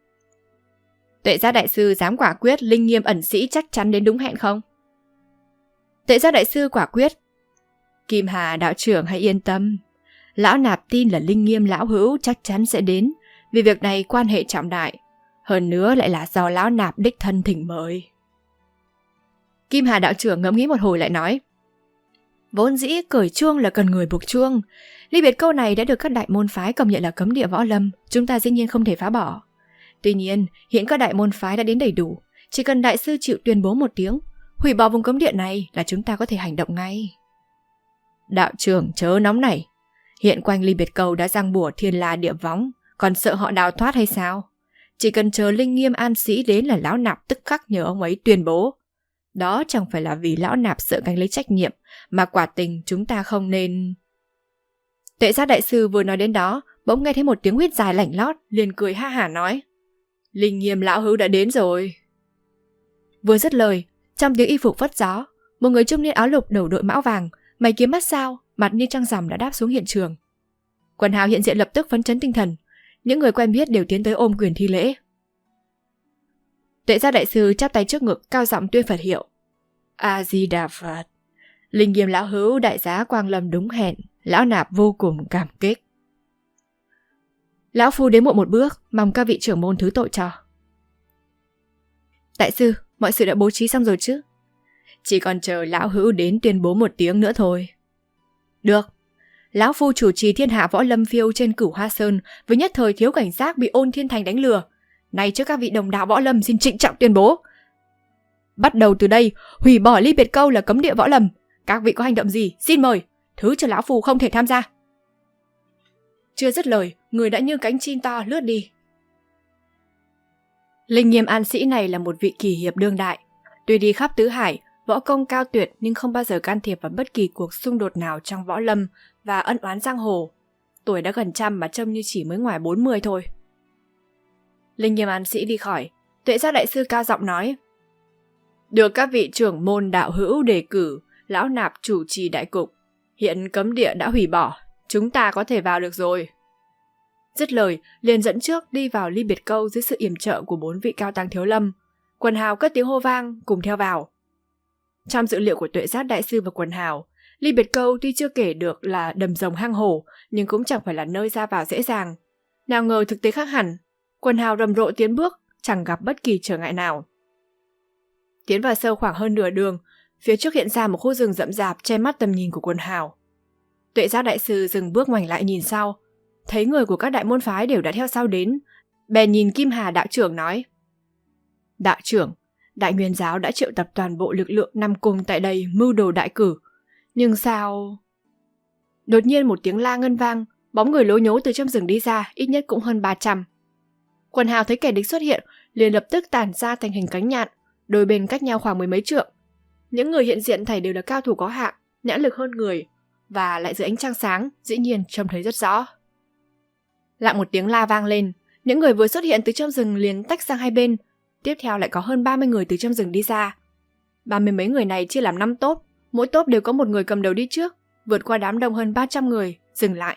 Tuệ Giác đại sư dám quả quyết Linh Nghiêm ẩn sĩ chắc chắn đến đúng hẹn không? Tuệ Giác đại sư quả quyết: Kim Hà đạo trưởng hãy yên tâm, lão nạp tin là Linh Nghiêm lão hữu chắc chắn sẽ đến, vì việc này quan hệ trọng đại, hơn nữa lại là do lão nạp đích thân thỉnh mời. Kim Hà đạo trưởng ngẫm nghĩ một hồi lại nói: Vốn dĩ cởi chuông là cần người buộc chuông. Ly Biệt Câu này đã được các đại môn phái công nhận là cấm địa võ lâm, chúng ta dĩ nhiên không thể phá bỏ. Tuy nhiên, hiện các đại môn phái đã đến đầy đủ, chỉ cần đại sư chịu tuyên bố một tiếng, hủy bỏ vùng cấm địa này là chúng ta có thể hành động ngay. Đạo trưởng chớ nóng nảy, hiện quanh Ly Biệt Câu đã giăng bủa thiên la địa võng, còn sợ họ đào thoát hay sao? Chỉ cần chờ Linh Nghiêm an sĩ đến là lão nạp tức khắc nhờ ông ấy tuyên bố. Đó chẳng phải là vì lão nạp sợ gánh lấy trách nhiệm, mà quả tình chúng ta không nên... Tuệ Giác đại sư vừa nói đến đó, bỗng nghe thấy một tiếng huýt dài lảnh lót, liền cười ha hả nói: Linh Nghiêm lão hữu đã đến rồi. Vừa dứt lời, trong tiếng y phục phất gió, một người trung niên áo lục đầu đội mão vàng, mày kiếm mắt sao, mặt như trăng rằm đã đáp xuống hiện trường. Quần hào hiện diện lập tức phấn chấn tinh thần, những người quen biết đều tiến tới ôm quyền thi lễ. Tuệ Giác đại sư chắp tay trước ngực cao giọng tuyên Phật hiệu: A Di Đà Phật. Linh Nghiêm lão hữu đại giá quang lâm đúng hẹn, lão nạp vô cùng cảm kích. Lão phu đến muộn một bước, mong các vị trưởng môn thứ tội cho. Đại sư, mọi sự đã bố trí xong rồi chứ? Chỉ còn chờ lão hữu đến tuyên bố một tiếng nữa thôi. Được. Lão phu chủ trì thiên hạ võ lâm phiêu trên Cửu Hoa Sơn với nhất thời thiếu cảnh giác bị Ôn Thiên Thành đánh lừa. Nay trước các vị đồng đạo võ lâm xin trịnh trọng tuyên bố: bắt đầu từ đây, hủy bỏ Ly Biệt Câu là cấm địa võ lâm. Các vị có hành động gì, xin mời, thứ cho lão phu không thể tham gia. Chưa dứt lời, người đã như cánh chim to lướt đi. Linh Nghiêm an sĩ này là một vị kỳ hiệp đương đại. Tuy đi khắp tứ hải, võ công cao tuyệt nhưng không bao giờ can thiệp vào bất kỳ cuộc xung đột nào trong võ lâm và ân oán giang hồ. Tuổi đã gần trăm mà trông như chỉ mới ngoài 40 thôi. Linh Nghiêm an sĩ đi khỏi, Tuệ Giác đại sư cao giọng nói: được các vị trưởng môn đạo hữu đề cử, lão nạp chủ trì đại cục. Hiện cấm địa đã hủy bỏ, chúng ta có thể vào được rồi. Dứt lời, liền dẫn trước đi vào Ly Biệt Câu dưới sự yểm trợ của 4 vị cao tăng thiếu lâm. Quần hào cất tiếng hô vang cùng theo vào. Trong dữ liệu của Tuệ Giác đại sư và quần hào, Ly Biệt Câu tuy chưa kể được là đầm rồng hang hổ, nhưng cũng chẳng phải là nơi ra vào dễ dàng. Nào ngờ thực tế khác hẳn, quần hào rầm rộ tiến bước, chẳng gặp bất kỳ trở ngại nào. Tiến vào sâu khoảng hơn nửa đường, phía trước hiện ra một khu rừng rậm rạp che mắt tầm nhìn của quần hào. Tuệ Giác đại sư dừng bước ngoảnh lại nhìn sau, thấy người của các đại môn phái đều đã theo sau đến, bèn nhìn Kim Hà đạo trưởng nói: đạo trưởng, Đại Nguyên giáo đã triệu tập toàn bộ lực lượng Nam Cung tại đây mưu đồ đại cử, nhưng sao... Đột nhiên một tiếng la ngân vang, bóng người lố nhố từ trong rừng đi ra, ít nhất cũng hơn 300. Quần hào thấy kẻ địch xuất hiện, liền lập tức tản ra thành hình cánh nhạn, đôi bên cách nhau khoảng 10 mấy trượng. Những người hiện diện thảy đều là cao thủ có hạng, nhãn lực hơn người, và lại dưới ánh trăng sáng, dĩ nhiên trông thấy rất rõ. Lại một tiếng la vang lên, những người vừa xuất hiện từ trong rừng liền tách sang hai bên. Tiếp theo lại có hơn 30 người từ trong rừng đi ra. 30 mấy người này chia làm 5 tốp, mỗi tốp đều có một người cầm đầu đi trước, vượt qua đám đông hơn 300 người, dừng lại.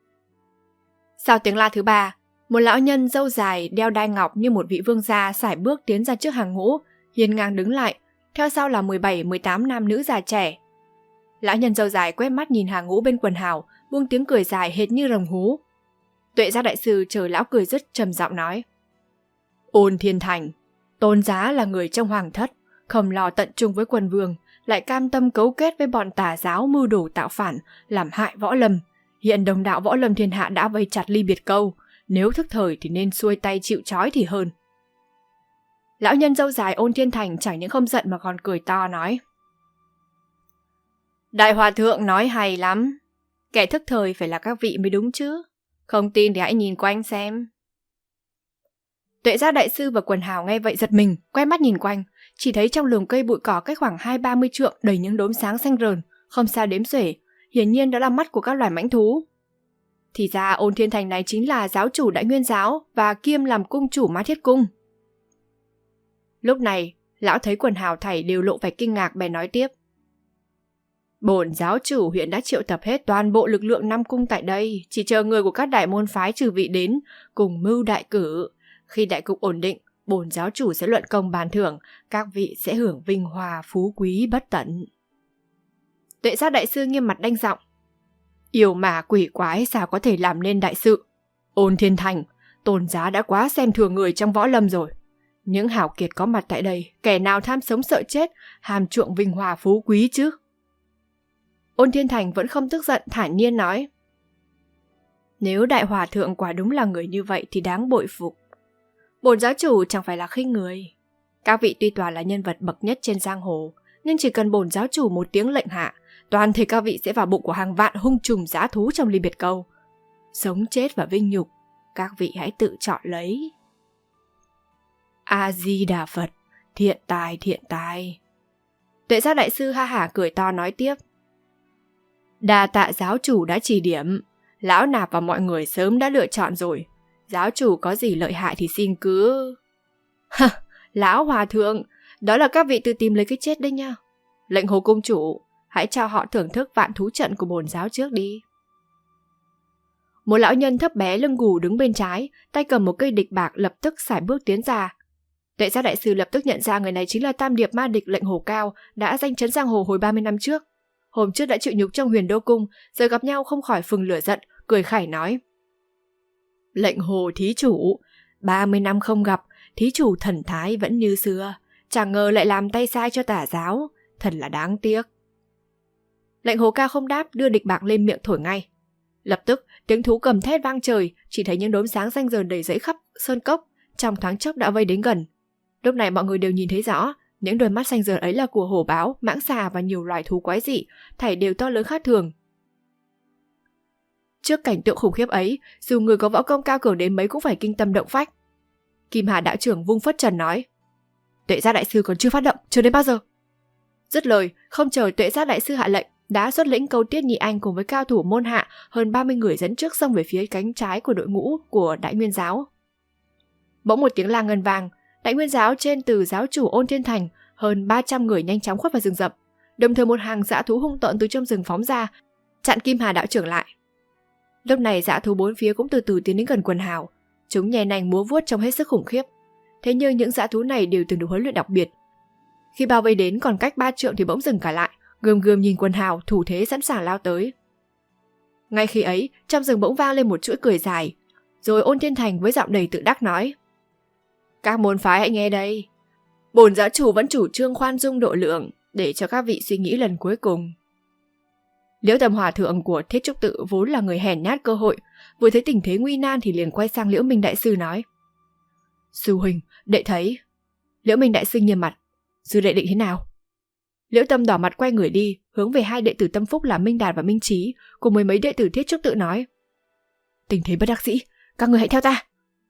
Sau tiếng la thứ ba, một lão nhân râu dài đeo đai ngọc như một vị vương gia sải bước tiến ra trước hàng ngũ, hiên ngang đứng lại, theo sau là 17-18 nam nữ già trẻ. Lão nhân râu dài quét mắt nhìn hàng ngũ bên quần hào, buông tiếng cười dài hệt như rồng hú. Tuệ Giác đại sư chờ lão cười dứt trầm giọng nói: Ôn Thiên Thành, Tôn giá là người trong hoàng thất, không lo tận trung với quân vương, lại cam tâm cấu kết với bọn tà giáo mưu đồ tạo phản, làm hại võ lâm. Hiện đồng đạo võ lâm thiên hạ đã vây chặt Ly Biệt Câu, nếu thức thời thì nên xuôi tay chịu trói thì hơn. Lão nhân râu dài Ôn Thiên Thành chẳng những không giận mà còn cười to nói: Đại hòa thượng nói hay lắm. Kẻ thức thời phải là các vị mới đúng chứ. Không tin thì hãy nhìn quanh xem. Tuệ Giác đại sư và quần hào nghe vậy giật mình, quay mắt nhìn quanh, chỉ thấy trong lùm cây bụi cỏ cách khoảng 20-30 trượng đầy những đốm sáng xanh rờn, không sao đếm xuể, hiển nhiên đó là mắt của các loài mãnh thú. Thì ra Ôn Thiên Thành này chính là giáo chủ Đại Nguyên giáo và kiêm làm cung chủ Ma Thiết Cung. Lúc này, lão thấy quần hào thảy đều lộ vẻ kinh ngạc bèn nói tiếp: Bổn giáo chủ hiện đã triệu tập hết toàn bộ lực lượng Nam Cung tại đây, chỉ chờ người của các đại môn phái trừ vị đến cùng mưu đại cử. Khi đại cục ổn định, bổn giáo chủ sẽ luận công bàn thưởng, các vị sẽ hưởng vinh hoa phú quý bất tận. Tuệ Giác đại sư nghiêm mặt đanh giọng: Yêu mà quỷ quái sao có thể làm nên đại sự? Ôn Thiên Thành, tôn giá đã quá xem thường người trong võ lâm rồi. Những hảo kiệt có mặt tại đây, kẻ nào tham sống sợ chết, hàm chuộng vinh hoa phú quý chứ? Ôn Thiên Thành vẫn không tức giận, thản nhiên nói: Nếu đại hòa thượng quả đúng là người như vậy thì đáng bội phục. Bổn giáo chủ chẳng phải là khinh người. Các vị tuy toàn là nhân vật bậc nhất trên giang hồ, nhưng chỉ cần bổn giáo chủ một tiếng lệnh hạ, toàn thể các vị sẽ vào bụng của hàng vạn hung trùng dã thú trong ly biệt câu. Sống chết và vinh nhục, các vị hãy tự chọn lấy. A-di-đà Phật, thiện tài thiện tài. Tuệ Giác đại sư ha hả cười to nói tiếp: Đa tạ giáo chủ đã chỉ điểm, lão nạp và mọi người sớm đã lựa chọn rồi. Giáo chủ có gì lợi hại thì xin cứ... Lão hòa thượng, đó là các vị tự tìm lấy cái chết đấy nha. Lệnh Hồ cung chủ, hãy cho họ thưởng thức vạn thú trận của bổn giáo trước đi. Một lão nhân thấp bé lưng gù đứng bên trái, tay cầm một cây địch bạc lập tức sải bước tiến ra. Tuệ Giác đại sư lập tức nhận ra người này chính là tam điệp ma địch Lệnh Hồ Cao đã danh chấn giang hồ hồi 30 năm trước. Hôm trước đã chịu nhục trong Huyền Đô cung, giờ gặp nhau không khỏi phừng lửa giận, cười khẩy nói: Lệnh Hồ thí chủ, 30 năm không gặp, thí chủ thần thái vẫn như xưa, chẳng ngờ lại làm tay sai cho tà giáo, thật là đáng tiếc. Lệnh Hồ Cao không đáp, đưa địch bạc lên miệng thổi ngay. Lập tức tiếng thú gầm thét vang trời, chỉ thấy những đốm sáng xanh rờn đầy dãy khắp sơn cốc, trong thoáng chốc đã vây đến gần. Lúc này mọi người đều nhìn thấy rõ, những đôi mắt xanh rờn ấy là của hổ báo, mãng xà và nhiều loài thú quái dị, thảy đều to lớn khác thường. Trước cảnh tượng khủng khiếp ấy, dù người có võ công cao cường đến mấy cũng phải kinh tâm động phách. Kim Hà đạo trưởng vung phất trần nói: Tuệ Giác đại sư còn chưa phát động, chưa đến bao giờ. Dứt lời, không chờ Tuệ Giác đại sư hạ lệnh, đã xuất lĩnh Câu Tiết Nhị Anh cùng với cao thủ môn hạ hơn 30 người dẫn trước xông về phía cánh trái của đội ngũ của Đại Nguyên giáo. Bỗng một tiếng la ngân vang, Đại Nguyên giáo trên từ giáo chủ Ôn Thiên Thành hơn 300 người nhanh chóng khuất vào rừng rậm, đồng thời một hàng dã thú hung tợn từ trong rừng phóng ra, chặn Kim Hà đạo trưởng lại. Lúc này dã thú bốn phía cũng từ từ tiến đến gần quần hào, chúng nhè nành múa vuốt trông hết sức khủng khiếp. Thế nhưng những dã thú này đều từng được huấn luyện đặc biệt. Khi bao vây đến còn cách 3 trượng thì bỗng dừng cả lại, gườm gườm nhìn quần hào, thủ thế sẵn sàng lao tới. Ngay khi ấy, trong rừng bỗng vang lên một chuỗi cười dài, rồi Ôn Thiên Thành với giọng đầy tự đắc nói: Các môn phái hãy nghe đây, bổn giáo chủ vẫn chủ trương khoan dung độ lượng, để cho các vị suy nghĩ lần cuối cùng. Liễu Tầm hòa thượng của Thiết Trúc Tự vốn là người hèn nhát cơ hội, vừa thấy tình thế nguy nan thì liền quay sang Liễu Minh đại sư nói: Sư huynh, đệ thấy. Liễu Minh đại sư nghiêm mặt: Sư đệ định thế nào? Liễu Tâm đỏ mặt quay người đi, hướng về hai đệ tử tâm phúc là Minh Đạt và Minh Trí cùng với mấy đệ tử Thiết Trúc Tự nói: Tình thế bất đắc dĩ, các người hãy theo ta.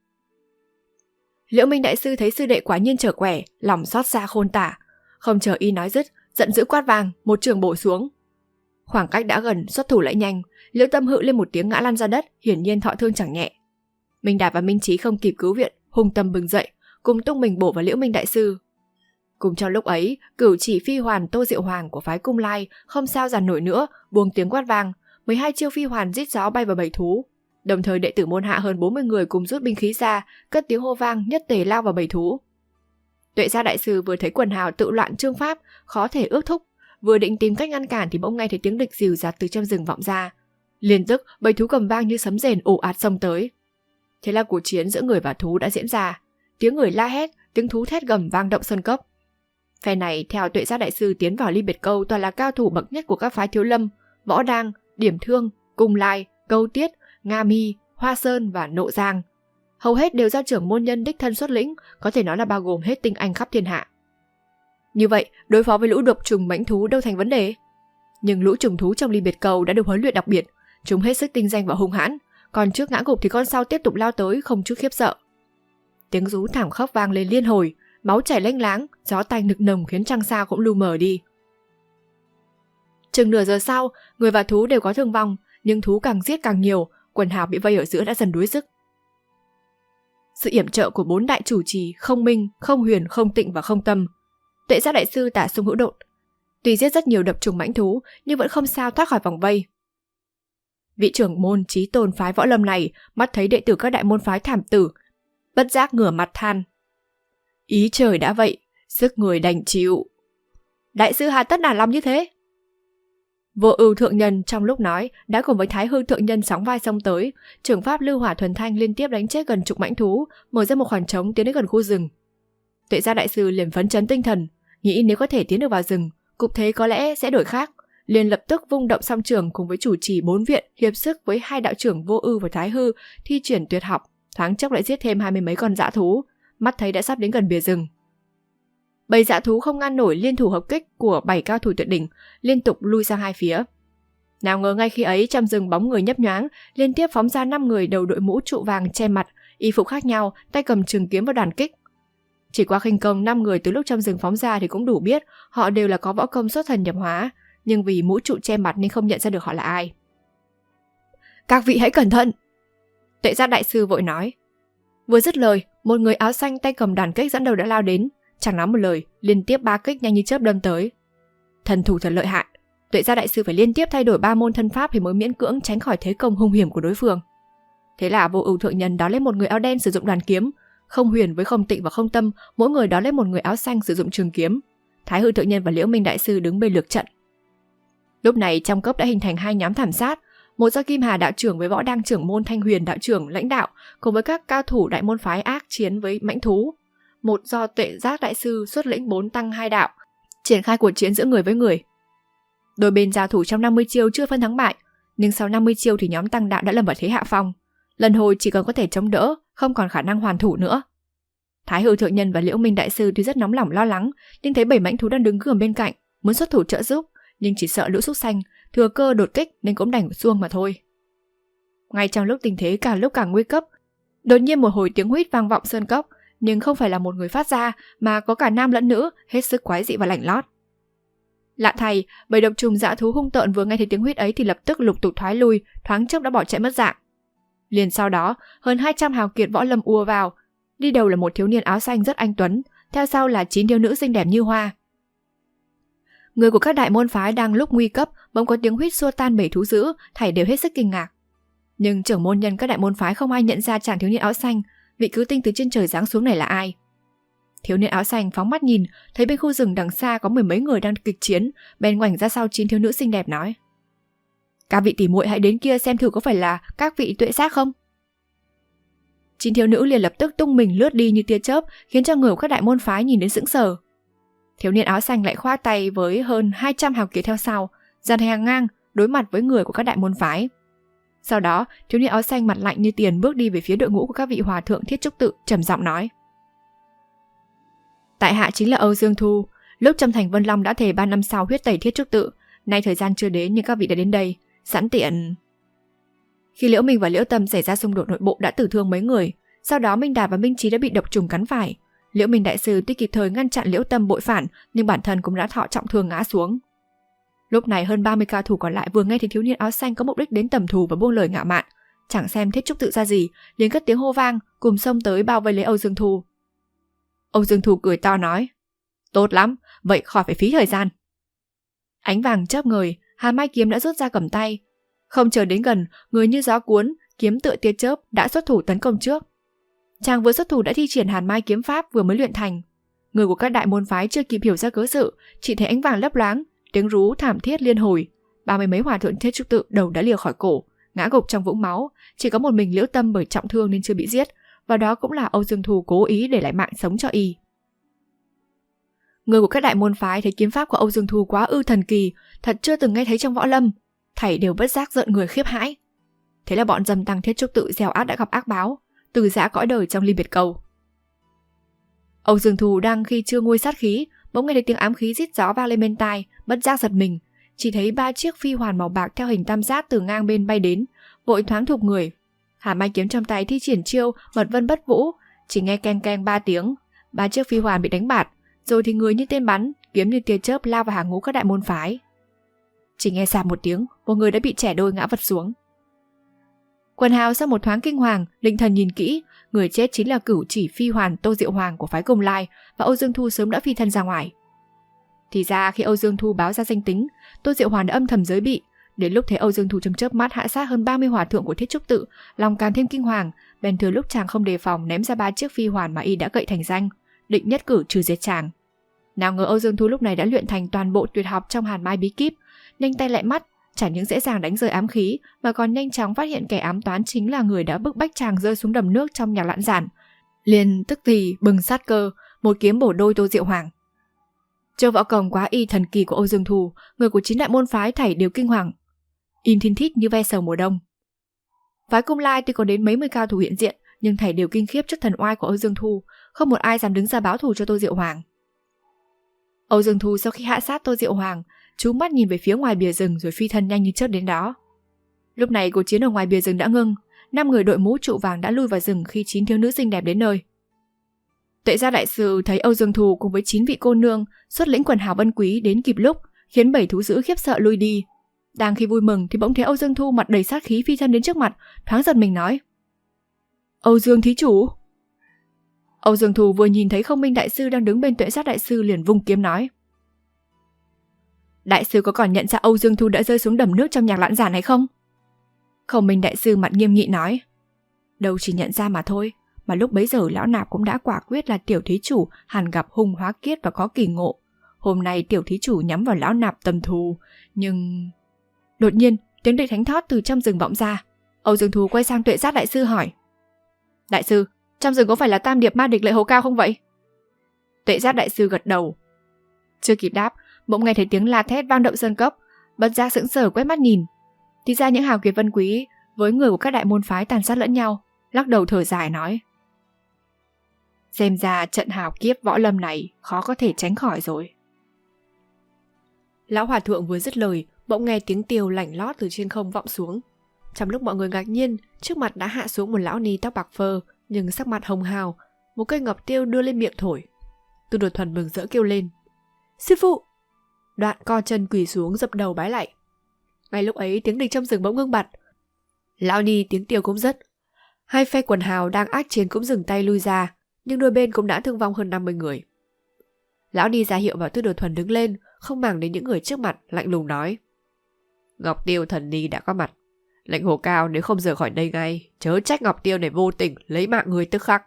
Liễu Minh đại sư thấy sư đệ quả nhiên trở quẻ, lòng xót xa khôn tả, không chờ y nói dứt, giận dữ quát vàng, một trường bổ xuống. Khoảng cách đã gần, xuất thủ lại nhanh, Liễu Tâm hự lên một tiếng ngã lăn ra đất, hiển nhiên thọ thương chẳng nhẹ. Minh Đạt và Minh Trí không kịp cứu viện, hung tâm bừng dậy, cùng tung mình bổ vào Liễu Minh đại sư. Cùng trong lúc ấy, cửu chỉ phi hoàn Tô Diệu Hoàng của phái Cung Lai không sao dàn nổi nữa, buông tiếng quát vang, 12 chiêu phi hoàn rít gió bay vào bầy thú. Đồng thời đệ tử môn hạ hơn 40 người cùng rút binh khí ra, cất tiếng hô vang, nhất tề lao vào bầy thú. Tuệ Giác đại sư vừa thấy quần hào tự loạn trương pháp, khó thể ước thúc, vừa định tìm cách ngăn cản thì bỗng nghe thấy tiếng địch rìu rạt từ trong rừng vọng ra. Liền tức bầy thú cầm vang như sấm rền ồ ạt xông tới. Thế là cuộc chiến giữa người và thú đã diễn ra, tiếng người la hét, tiếng thú thét gầm vang động sơn cốc. Phe này theo Tuệ Giác đại sư tiến vào ly biệt câu toàn là cao thủ bậc nhất của các phái Thiếu Lâm, Võ Đang, Điểm Thương, Cung Lai, Câu Tiết, Nga Mi, Hoa Sơn và Nộ Giang. Hầu hết đều do trưởng môn nhân đích thân xuất lĩnh, có thể nói là bao gồm hết tinh anh khắp thiên hạ. Như vậy, đối phó với lũ độc trùng mãnh thú đâu thành vấn đề. Nhưng lũ trùng thú trong ly biệt cầu đã được huấn luyện đặc biệt, chúng hết sức tinh danh và hung hãn, còn trước ngã gục thì con sau tiếp tục lao tới không chút khiếp sợ. Tiếng rú thảm khốc vang lên liên hồi, máu chảy lênh láng, gió tanh nực nồng khiến trăng sao cũng lu mờ đi. Chừng nửa giờ sau, người và thú đều có thương vong, nhưng thú càng giết càng nhiều, quần hào bị vây ở giữa đã dần đuối sức. Sự yểm trợ của 4 đại chủ trì Không Minh, Không Huyền, Không Tịnh và Không Tâm, Tuệ Giác đại sư Tả Sung Hữu Độn, tuy giết rất nhiều độc trùng mãnh thú nhưng vẫn không sao thoát khỏi vòng vây. Vị trưởng môn chí tôn phái Võ Lâm này mắt thấy đệ tử các đại môn phái thảm tử, bất giác ngửa mặt than: ý trời đã vậy, sức người đành chịu. Đại sư hà tất nản lòng như thế? Vô Ưu thượng nhân trong lúc nói đã cùng với Thái Hư thượng nhân sóng vai xông tới, trưởng pháp Lưu Hỏa Thuần Thanh liên tiếp đánh chết gần chục mãnh thú, mở ra một khoảng trống tiến đến gần khu rừng. Tuệ Giác đại sư liền phấn chấn tinh thần, nghĩ nếu có thể tiến được vào rừng, cục thế có lẽ sẽ đổi khác, liền lập tức vung động song trường cùng với chủ trì 4 viện hiệp sức với 2 đạo trưởng Vô Ưu và Thái Hư thi triển tuyệt học, thoáng chốc lại giết thêm 20 mấy con dã thú, mắt thấy đã sắp đến gần bìa rừng. Bầy dã thú không ngăn nổi liên thủ hợp kích của 7 cao thủ tuyệt đỉnh, liên tục lui sang hai phía. Nào ngờ ngay khi ấy trong rừng bóng người nhấp nhoáng, liên tiếp phóng ra 5 người đầu đội mũ trụ vàng che mặt, y phục khác nhau, tay cầm trường kiếm và đòn kích. Chỉ qua khinh công 5 người từ lúc trong rừng phóng ra thì cũng đủ biết họ đều là có võ công xuất thần nhập hóa, nhưng vì mũ trụ che mặt nên không nhận ra được họ là ai. Các vị hãy cẩn thận! Tuệ Giác đại sư vội nói. Vừa dứt lời, một người áo xanh tay cầm đòn kích dẫn đầu đã lao đến, chẳng nói một lời, liên tiếp 3 kích nhanh như chớp đâm tới. Thần thủ thật lợi hại, Tuệ Giác đại sư phải liên tiếp thay đổi 3 môn thân pháp thì mới miễn cưỡng tránh khỏi thế công hung hiểm của đối phương. Thế là Vô Ưu thượng nhân đón lên một người áo đen sử dụng đòn kiếm, Không Huyền với Không Tịnh và Không Tâm mỗi người đón lên một người áo xanh sử dụng trường kiếm. Thái Hư thượng nhân và Liễu Minh đại sư đứng bên lược trận. Lúc này trong cốc đã hình thành 2 nhóm thảm sát, một do Kim Hà đạo trưởng với Võ Đăng trưởng môn Thanh Huyền đạo trưởng lãnh đạo, cùng với các cao thủ đại môn phái ác chiến với mãnh thú. Một do Tuệ Giác đại sư xuất lĩnh 4 tăng 2 đạo, triển khai cuộc chiến giữa người với người. Đôi bên giao thủ trong 50 chiêu chưa phân thắng bại, nhưng sau 50 chiêu thì nhóm tăng đạo đã lâm vào thế hạ phong. Lần hồi chỉ cần có thể chống đỡ, không còn khả năng hoàn thủ nữa. Thái Hư thượng nhân và Liễu Minh đại sư tuy rất nóng lòng lo lắng, nhưng thấy 7 mãnh thú đang đứng gườm bên cạnh, muốn xuất thủ trợ giúp, nhưng chỉ sợ lũ súc sanh thừa cơ đột kích nên cũng đành xuông mà thôi. Ngay trong lúc tình thế càng lúc càng nguy cấp, đột nhiên một hồi tiếng huýt vang vọng sơn cốc, nhưng không phải là một người phát ra mà có cả nam lẫn nữ, hết sức quái dị và lạnh lót. Lạ thay, bầy độc trùng dã thú hung tợn vừa nghe thấy tiếng huýt ấy thì lập tức lục tục thoái lui, thoáng chốc đã bỏ chạy mất dạng. Liền sau đó, hơn 200 hào kiệt võ lâm ùa vào, đi đầu là một thiếu niên áo xanh rất anh tuấn, theo sau là 9 thiếu nữ xinh đẹp như hoa. Người của các đại môn phái đang lúc nguy cấp, bỗng có tiếng huýt xua tan bầy thú dữ, thảy đều hết sức kinh ngạc. Nhưng trưởng môn nhân các đại môn phái không ai nhận ra chàng thiếu niên áo xanh, vị cứu tinh từ trên trời giáng xuống này là ai. Thiếu niên áo xanh phóng mắt nhìn, thấy bên khu rừng đằng xa có 10 mấy người đang kịch chiến, bèn ngoảnh ra sau 9 thiếu nữ xinh đẹp nói: các vị tỷ muội hãy đến kia xem thử có phải là các vị Tuệ Giác không. 9 thiếu nữ liền lập tức tung mình lướt đi như tia chớp, khiến cho người của các đại môn phái nhìn đến sững sờ. Thiếu niên áo xanh lại khoác tay với hơn 200 hào kiệt theo sau, dàn hàng ngang đối mặt với người của các đại môn phái. Sau đó, thiếu niên áo xanh mặt lạnh như tiền bước đi về phía đội ngũ của các vị hòa thượng Thiết Trúc Tự, trầm giọng nói: tại hạ chính là Âu Dương Thu, lúc trong thành Vân Long đã thề 3 năm sau huyết tẩy Thiết Trúc Tự, nay thời gian chưa đến nhưng các vị đã đến đây, sẵn tiện. Khi Liễu Minh và Liễu Tâm xảy ra xung đột nội bộ đã tử thương mấy người, sau đó Minh Đạt và Minh Trí đã bị độc trùng cắn phải. Liễu Minh đại sư tuy kịp thời ngăn chặn Liễu Tâm bội phản, nhưng bản thân cũng đã thọ trọng thương ngã xuống. Lúc này hơn 30 cao thủ còn lại vừa nghe thấy thiếu niên áo xanh có mục đích đến tầm thù và buông lời ngạo mạn, chẳng xem Thiết Trúc Tự ra gì, liền cất tiếng hô vang, cùng xông tới bao vây lấy Âu Dương Thu. Âu Dương Thu cười to nói: tốt lắm, vậy khỏi phải phí thời gian. Ánh vàng chớp người, hàn mai kiếm đã rút ra cầm tay. Không chờ đến gần, người như gió cuốn, kiếm tựa tia chớp đã xuất thủ tấn công trước. Chàng vừa xuất thủ đã thi triển hàn mai kiếm pháp vừa mới luyện thành. Người của các đại môn phái chưa kịp hiểu ra cớ sự, chỉ thấy ánh vàng lấp loáng, tiếng rú thảm thiết liên hồi. 30 mấy hòa thượng Thiết Trúc Tự đầu đã lìa khỏi cổ, ngã gục trong vũng máu, chỉ có một mình Liễu Tâm bởi trọng thương nên chưa bị giết, và đó cũng là Âu Dương Thu cố ý để lại mạng sống cho y. Người của các đại môn phái thấy kiếm pháp của Âu Dương Thu quá ư thần kỳ, thật chưa từng nghe thấy trong võ lâm, thảy đều bất giác giận người khiếp hãi. Thế là bọn dâm tăng Thiết Trúc Tự gieo ác đã gặp ác báo, từ giã cõi đời trong ly biệt cầu. Âu Dương Thu đang khi chưa nguôi sát khí, bỗng nghe thấy tiếng ám khí rít gió vang lên bên tai, bất giác giật mình, chỉ thấy 3 chiếc phi hoàn màu bạc theo hình tam giác từ ngang bên bay đến, vội thoáng thụp người. Hàm Anh kiếm trong tay thi triển chiêu mật vân bất vũ, chỉ nghe keng keng 3 tiếng, 3 chiếc phi hoàn bị đánh bạt, rồi thì người như tên bắn, kiếm như tia chớp lao vào hàng ngũ các đại môn phái. Chỉ nghe sạp một tiếng, một người đã bị chẻ đôi ngã vật xuống. Quần hào sau một thoáng kinh hoàng, định thần nhìn kỹ, người chết chính là cửu chỉ phi hoàn Tô Diệu Hoàng của phái Công Lai, và Âu Dương Thu sớm đã phi thân ra ngoài. Thì ra khi Âu Dương Thu báo ra danh tính, Tô Diệu Hoàng đã âm thầm giới bị. Đến lúc thấy Âu Dương Thu trong chớp mắt hạ sát hơn 30 hòa thượng của Thiết Trúc Tự, lòng càng thêm kinh hoàng, bèn thừa lúc chàng không đề phòng ném ra 3 chiếc phi hoàn mà y đã cậy thành danh, định nhất cử trừ diệt chàng. Nào ngờ Âu Dương Thu lúc này đã luyện thành toàn bộ tuyệt học trong Hàn Mai bí kíp, nhanh tay lẹ mắt, chẳng những dễ dàng đánh rơi ám khí mà còn nhanh chóng phát hiện kẻ ám toán chính là người đã bức bách chàng rơi xuống đầm nước trong Nhạc Lãn Giản. Liền tức thì bừng sát cơ, một kiếm bổ đôi Tô Diệu Hoàng. Châu võ công quá y thần kỳ của Âu Dương Thu, người của 9 đại môn phái thảy đều kinh hoàng, im thiên thít như ve sầu mùa đông. Phái Công Lai tuy có đến mấy mươi cao thủ hiện diện, nhưng thảy đều kinh khiếp trước thần oai của Âu Dương Thu, không một ai dám đứng ra báo thù cho Tô Diệu Hoàng. Âu Dương Thu sau khi hạ sát Tô Diệu Hoàng, chú mắt nhìn về phía ngoài bìa rừng rồi phi thân nhanh như chớp đến đó. Lúc này cuộc chiến ở ngoài bìa rừng đã ngưng, 5 người đội mũ trụ vàng đã lui vào rừng khi 9 thiếu nữ xinh đẹp đến nơi. Tuệ Gia đại sư thấy Âu Dương Thu cùng với 9 vị cô nương xuất lĩnh quần hào vân quý đến kịp lúc, khiến 7 thú dữ khiếp sợ lui đi. Đang khi vui mừng thì bỗng thấy Âu Dương Thu mặt đầy sát khí phi thân đến trước mặt, thoáng giật mình nói: "Âu Dương thí chủ." Âu Dương Thu vừa nhìn thấy Không Minh đại sư đang đứng bên Tuệ Giác đại sư liền vung kiếm nói: "Đại sư có còn nhận ra Âu Dương Thu đã rơi xuống đầm nước trong Nhạc Lãn Giản hay không?" Không Minh đại sư mặt nghiêm nghị nói: "Đâu chỉ nhận ra mà thôi, mà lúc bấy giờ lão nạp cũng đã quả quyết là tiểu thí chủ hẳn gặp hung hóa kiết và có kỳ ngộ. Hôm nay tiểu thí chủ nhắm vào lão nạp tầm thù, nhưng..." Đột nhiên, tiếng địch thánh thót từ trong rừng vọng ra. Âu Dương Thu quay sang Tuệ Giác đại sư hỏi: "Đại sư, trong rừng có phải là tam điệp ma địch Lệ Hồ Cao không vậy?" Tuệ Giác đại sư gật đầu. Chưa kịp đáp, bỗng nghe thấy tiếng la thét vang động sơn cốc, bất giác sững sờ quét mắt nhìn. Thì ra những hào kiệt vân quý với người của các đại môn phái tàn sát lẫn nhau, lắc đầu thở dài nói: "Xem ra trận hào kiếp võ lâm này khó có thể tránh khỏi rồi." Lão hòa thượng vừa dứt lời, bỗng nghe tiếng tiều lảnh lót từ trên không vọng xuống. Trong lúc mọi người ngạc nhiên, trước mặt đã hạ xuống một lão ni tóc bạc phơ nhưng sắc mặt hồng hào, một cây ngọc tiêu đưa lên miệng thổi. Tư Đồ Thuần mừng rỡ kêu lên: "Sư phụ!" Đoạn co chân quỳ xuống dập đầu bái lạy. Ngay lúc ấy tiếng địch trong rừng bỗng ngưng bặt. Lão ni tiếng tiều cũng dứt. Hai phe quần hào đang ác chiến cũng dừng tay lui ra, nhưng đôi bên cũng đã thương vong hơn 50 người. Lão ni ra hiệu bảo Tư Đồ Thuần đứng lên, không màng đến những người trước mặt, lạnh lùng nói: "Ngọc Tiêu thần ni đã có mặt. Lệnh Hồ Cao nếu không rời khỏi đây ngay, chớ trách Ngọc Tiêu này vô tình lấy mạng người tức khắc."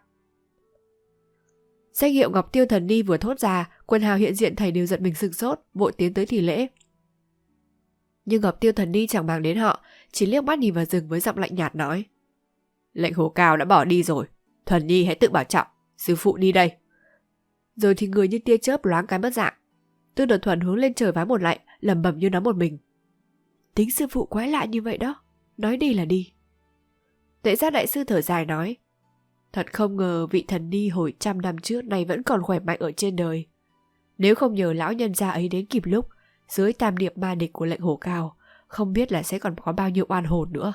Danh hiệu Ngọc Tiêu thần ni vừa thốt ra, quần hào hiện diện thầy đều giận mình sửng sốt, vội tiến tới thì lễ. Nhưng Ngọc Tiêu thần ni chẳng màng đến họ, chỉ liếc mắt nhìn vào rừng với giọng lạnh nhạt nói: "Lệnh Hồ Cao đã bỏ đi rồi, thần ni hãy tự bảo trọng, sư phụ đi đây." Rồi thì người như tia chớp loáng cái mất dạng. Tư Đồ Thuần hướng lên trời vái một lạy, lẩm bẩm như nói một mình: "Tính sư phụ quái lạ như vậy đó, nói đi là đi." Tuệ Giác đại sư thở dài nói: "Thật không ngờ vị thần ni hồi 100 năm trước này vẫn còn khỏe mạnh ở trên đời. Nếu không nhờ lão nhân gia ấy đến kịp lúc, dưới tam điệp ma địch của lệnh Hồ Cao, không biết là sẽ còn có bao nhiêu oan hồn nữa."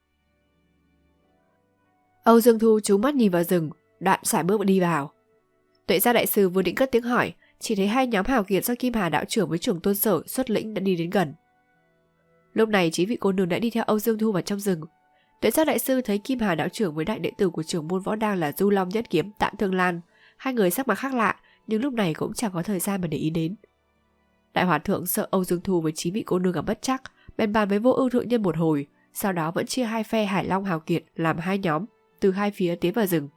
Âu Dương Thu trú mắt nhìn vào rừng, đoạn sải bước đi vào. Tuệ Giác đại sư vừa định cất tiếng hỏi, chỉ thấy hai nhóm hào kiệt do Kim Hà đạo trưởng với Trưởng Tôn Sở xuất lĩnh đã đi đến gần. Lúc này 9 vị cô nương đã đi theo Âu Dương Thu vào trong rừng. Tuệ Giác đại sư thấy Kim Hà đạo trưởng với đại đệ tử của trưởng môn võ đang là Du Long Nhất Kiếm, Tạ Thương Lan, hai người sắc mặt khác lạ, nhưng lúc này cũng chẳng có thời gian mà để ý đến. Đại hòa thượng sợ Âu Dương Thu với 9 vị cô nương gặp bất chắc, bèn bàn với Vô Ưu thượng nhân một hồi, sau đó vẫn chia hai phe Hải Long hào kiệt làm hai nhóm, từ hai phía tiến vào rừng.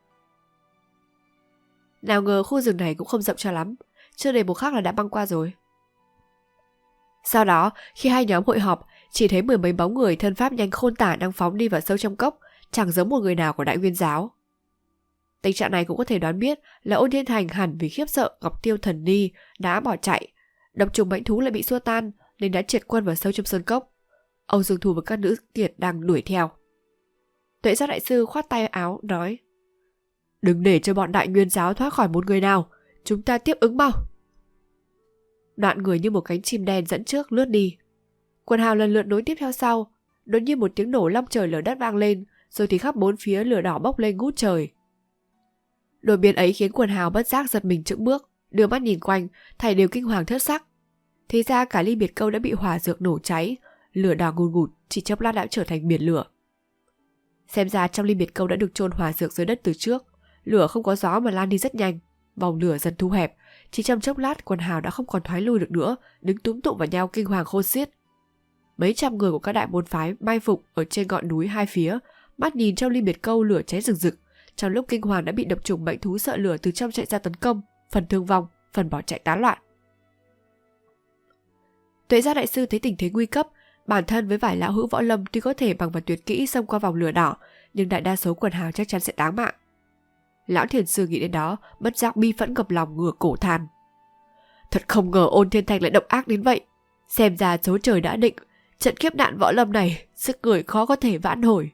Nào ngờ khu rừng này cũng không rộng cho lắm, chưa đầy một khắc là đã băng qua rồi. Sau đó, khi hai nhóm hội họp, chỉ thấy 10 mấy bóng người thân pháp nhanh khôn tả đang phóng đi vào sâu trong cốc, chẳng giống một người nào của Đại Nguyên giáo. Tình trạng này cũng có thể đoán biết là Ôn Thiên Thành hẳn vì khiếp sợ Ngọc Tiêu thần ni đã bỏ chạy, độc trùng mãnh thú lại bị xua tan nên đã triệt quân vào sâu trong sơn cốc. Âu Dương Thu và các nữ kiệt đang đuổi theo. Tuệ Giác đại sư khoát tay áo nói: đừng để cho bọn Đại Nguyên giáo thoát khỏi một người nào, chúng ta tiếp ứng mau. Đoạn người như một cánh chim đen dẫn trước lướt đi. Quần hào lần lượt nối tiếp theo sau. Đột nhiên một tiếng nổ long trời lở đất vang lên, rồi thì khắp bốn phía lửa đỏ bốc lên ngút trời. Đột biến ấy khiến quần hào bất giác giật mình chững bước, đưa mắt nhìn quanh, thảy đều kinh hoàng thất sắc. Thì ra cả ly biệt câu đã bị hỏa dược nổ cháy, lửa đỏ ngùn ngụt chỉ chốc lát đã trở thành biển lửa. Xem ra trong ly biệt câu đã được chôn hỏa dược dưới đất từ trước, lửa không có gió mà lan đi rất nhanh, vòng lửa dần thu hẹp, chỉ trong chốc lát quần hào đã không còn thoái lui được nữa, đứng túm tụm vào nhau kinh hoàng khôn xiết. Mấy trăm người của các đại môn phái mai phục ở trên ngọn núi hai phía, mắt nhìn trong ly biệt câu lửa cháy rừng rực, trong lúc kinh hoàng đã bị độc trùng mãnh thú sợ lửa từ trong chạy ra tấn công, phần thương vong, phần bỏ chạy tán loạn. Tuệ Giác đại sư thấy tình thế nguy cấp, bản thân với vài lão hữu võ lâm tuy có thể bằng vào tuyệt kỹ xông qua vòng lửa đỏ, nhưng đại đa số quần hào chắc chắn sẽ đáng mạng. Lão thiền sư nghĩ đến đó, bất giác bi phẫn ngập lòng ngửa cổ than: thật không ngờ Ôn Thiên Thành lại độc ác đến vậy. Xem ra số trời đã định, trận kiếp nạn võ lâm này sức người khó có thể vãn hồi.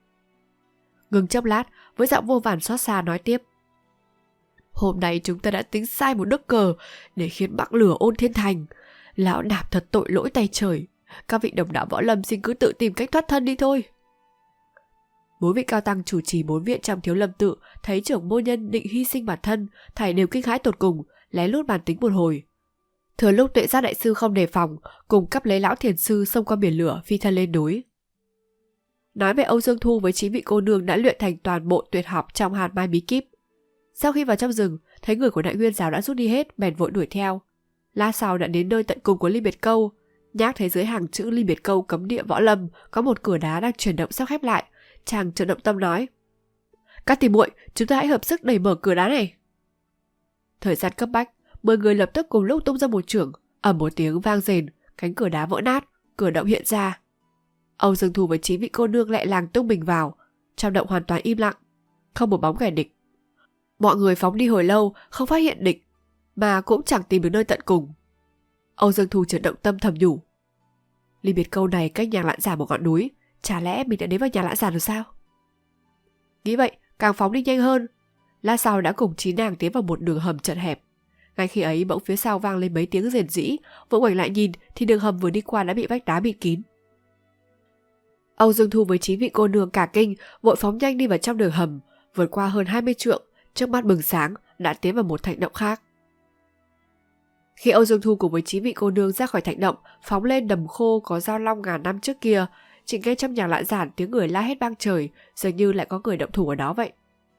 Ngừng chốc lát, với giọng vô vàn xót xa nói tiếp: hôm nay chúng ta đã tính sai một nước cờ để khiến băng lửa Ôn Thiên Thành. Lão nạp thật tội lỗi tay trời. Các vị đồng đạo võ lâm xin cứ tự tìm cách thoát thân đi thôi. 4 vị cao tăng chủ trì 4 viện trong Thiếu Lâm tự thấy trưởng môn nhân định hy sinh bản thân, thảy đều kinh hãi tột cùng, lén lút bàn tính một hồi. Thừa lúc Tuệ Giác đại sư không đề phòng, cùng cắp lấy lão thiền sư xông qua biển lửa phi thân lên núi. Nói về Âu Dương Thu với 9 vị cô nương đã luyện thành toàn bộ tuyệt học trong hàn mai bí kíp. Sau khi vào trong rừng, thấy người của Đại Nguyên giáo đã rút đi hết, bèn vội đuổi theo. Lát sau đã đến nơi tận cùng của ly biệt câu. Nhác thấy dưới hàng chữ ly biệt câu cấm địa võ lâm có một cửa đá đang chuyển động sắp khép lại. Chàng chợt động tâm nói: các tỷ muội, chúng ta hãy hợp sức đẩy mở cửa đá này. Thời gian cấp bách, 10 người lập tức cùng lúc tung ra một chưởng, ầm một tiếng vang rền, cánh cửa đá vỡ nát, cửa động hiện ra. Âu Dương Thu với 9 vị cô nương lẹ làng tung mình vào. Trong động hoàn toàn im lặng, không một bóng kẻ địch. Mọi người phóng đi hồi lâu không phát hiện địch, mà cũng chẳng tìm được nơi tận cùng. Âu Dương Thu chợt động tâm thầm nhủ: ly biệt câu này cách nhà Lãn Giản một ngọn núi, chả lẽ mình đã đến vào nhà Lãn Giản rồi sao? Nghĩ vậy, càng phóng đi nhanh hơn. Lát sau đã cùng 9 nàng tiến vào một đường hầm chật hẹp. Ngay khi ấy bỗng phía sau vang lên mấy tiếng rền rĩ, vội ngoảnh lại nhìn thì đường hầm vừa đi qua đã bị vách đá bịt kín. Âu Dương Thu với 9 vị cô nương cả kinh, vội phóng nhanh đi vào trong đường hầm, vượt qua hơn 20 trượng, trước mắt bừng sáng đã tiến vào một thạch động khác. Khi Âu Dương Thu cùng với 9 vị cô nương ra khỏi thạch động, phóng lên đầm khô có giao long ngàn năm trước kia, chỉ nghe trong nhà Lãn Giản tiếng người la hét vang trời, dường như lại có người động thủ ở đó vậy.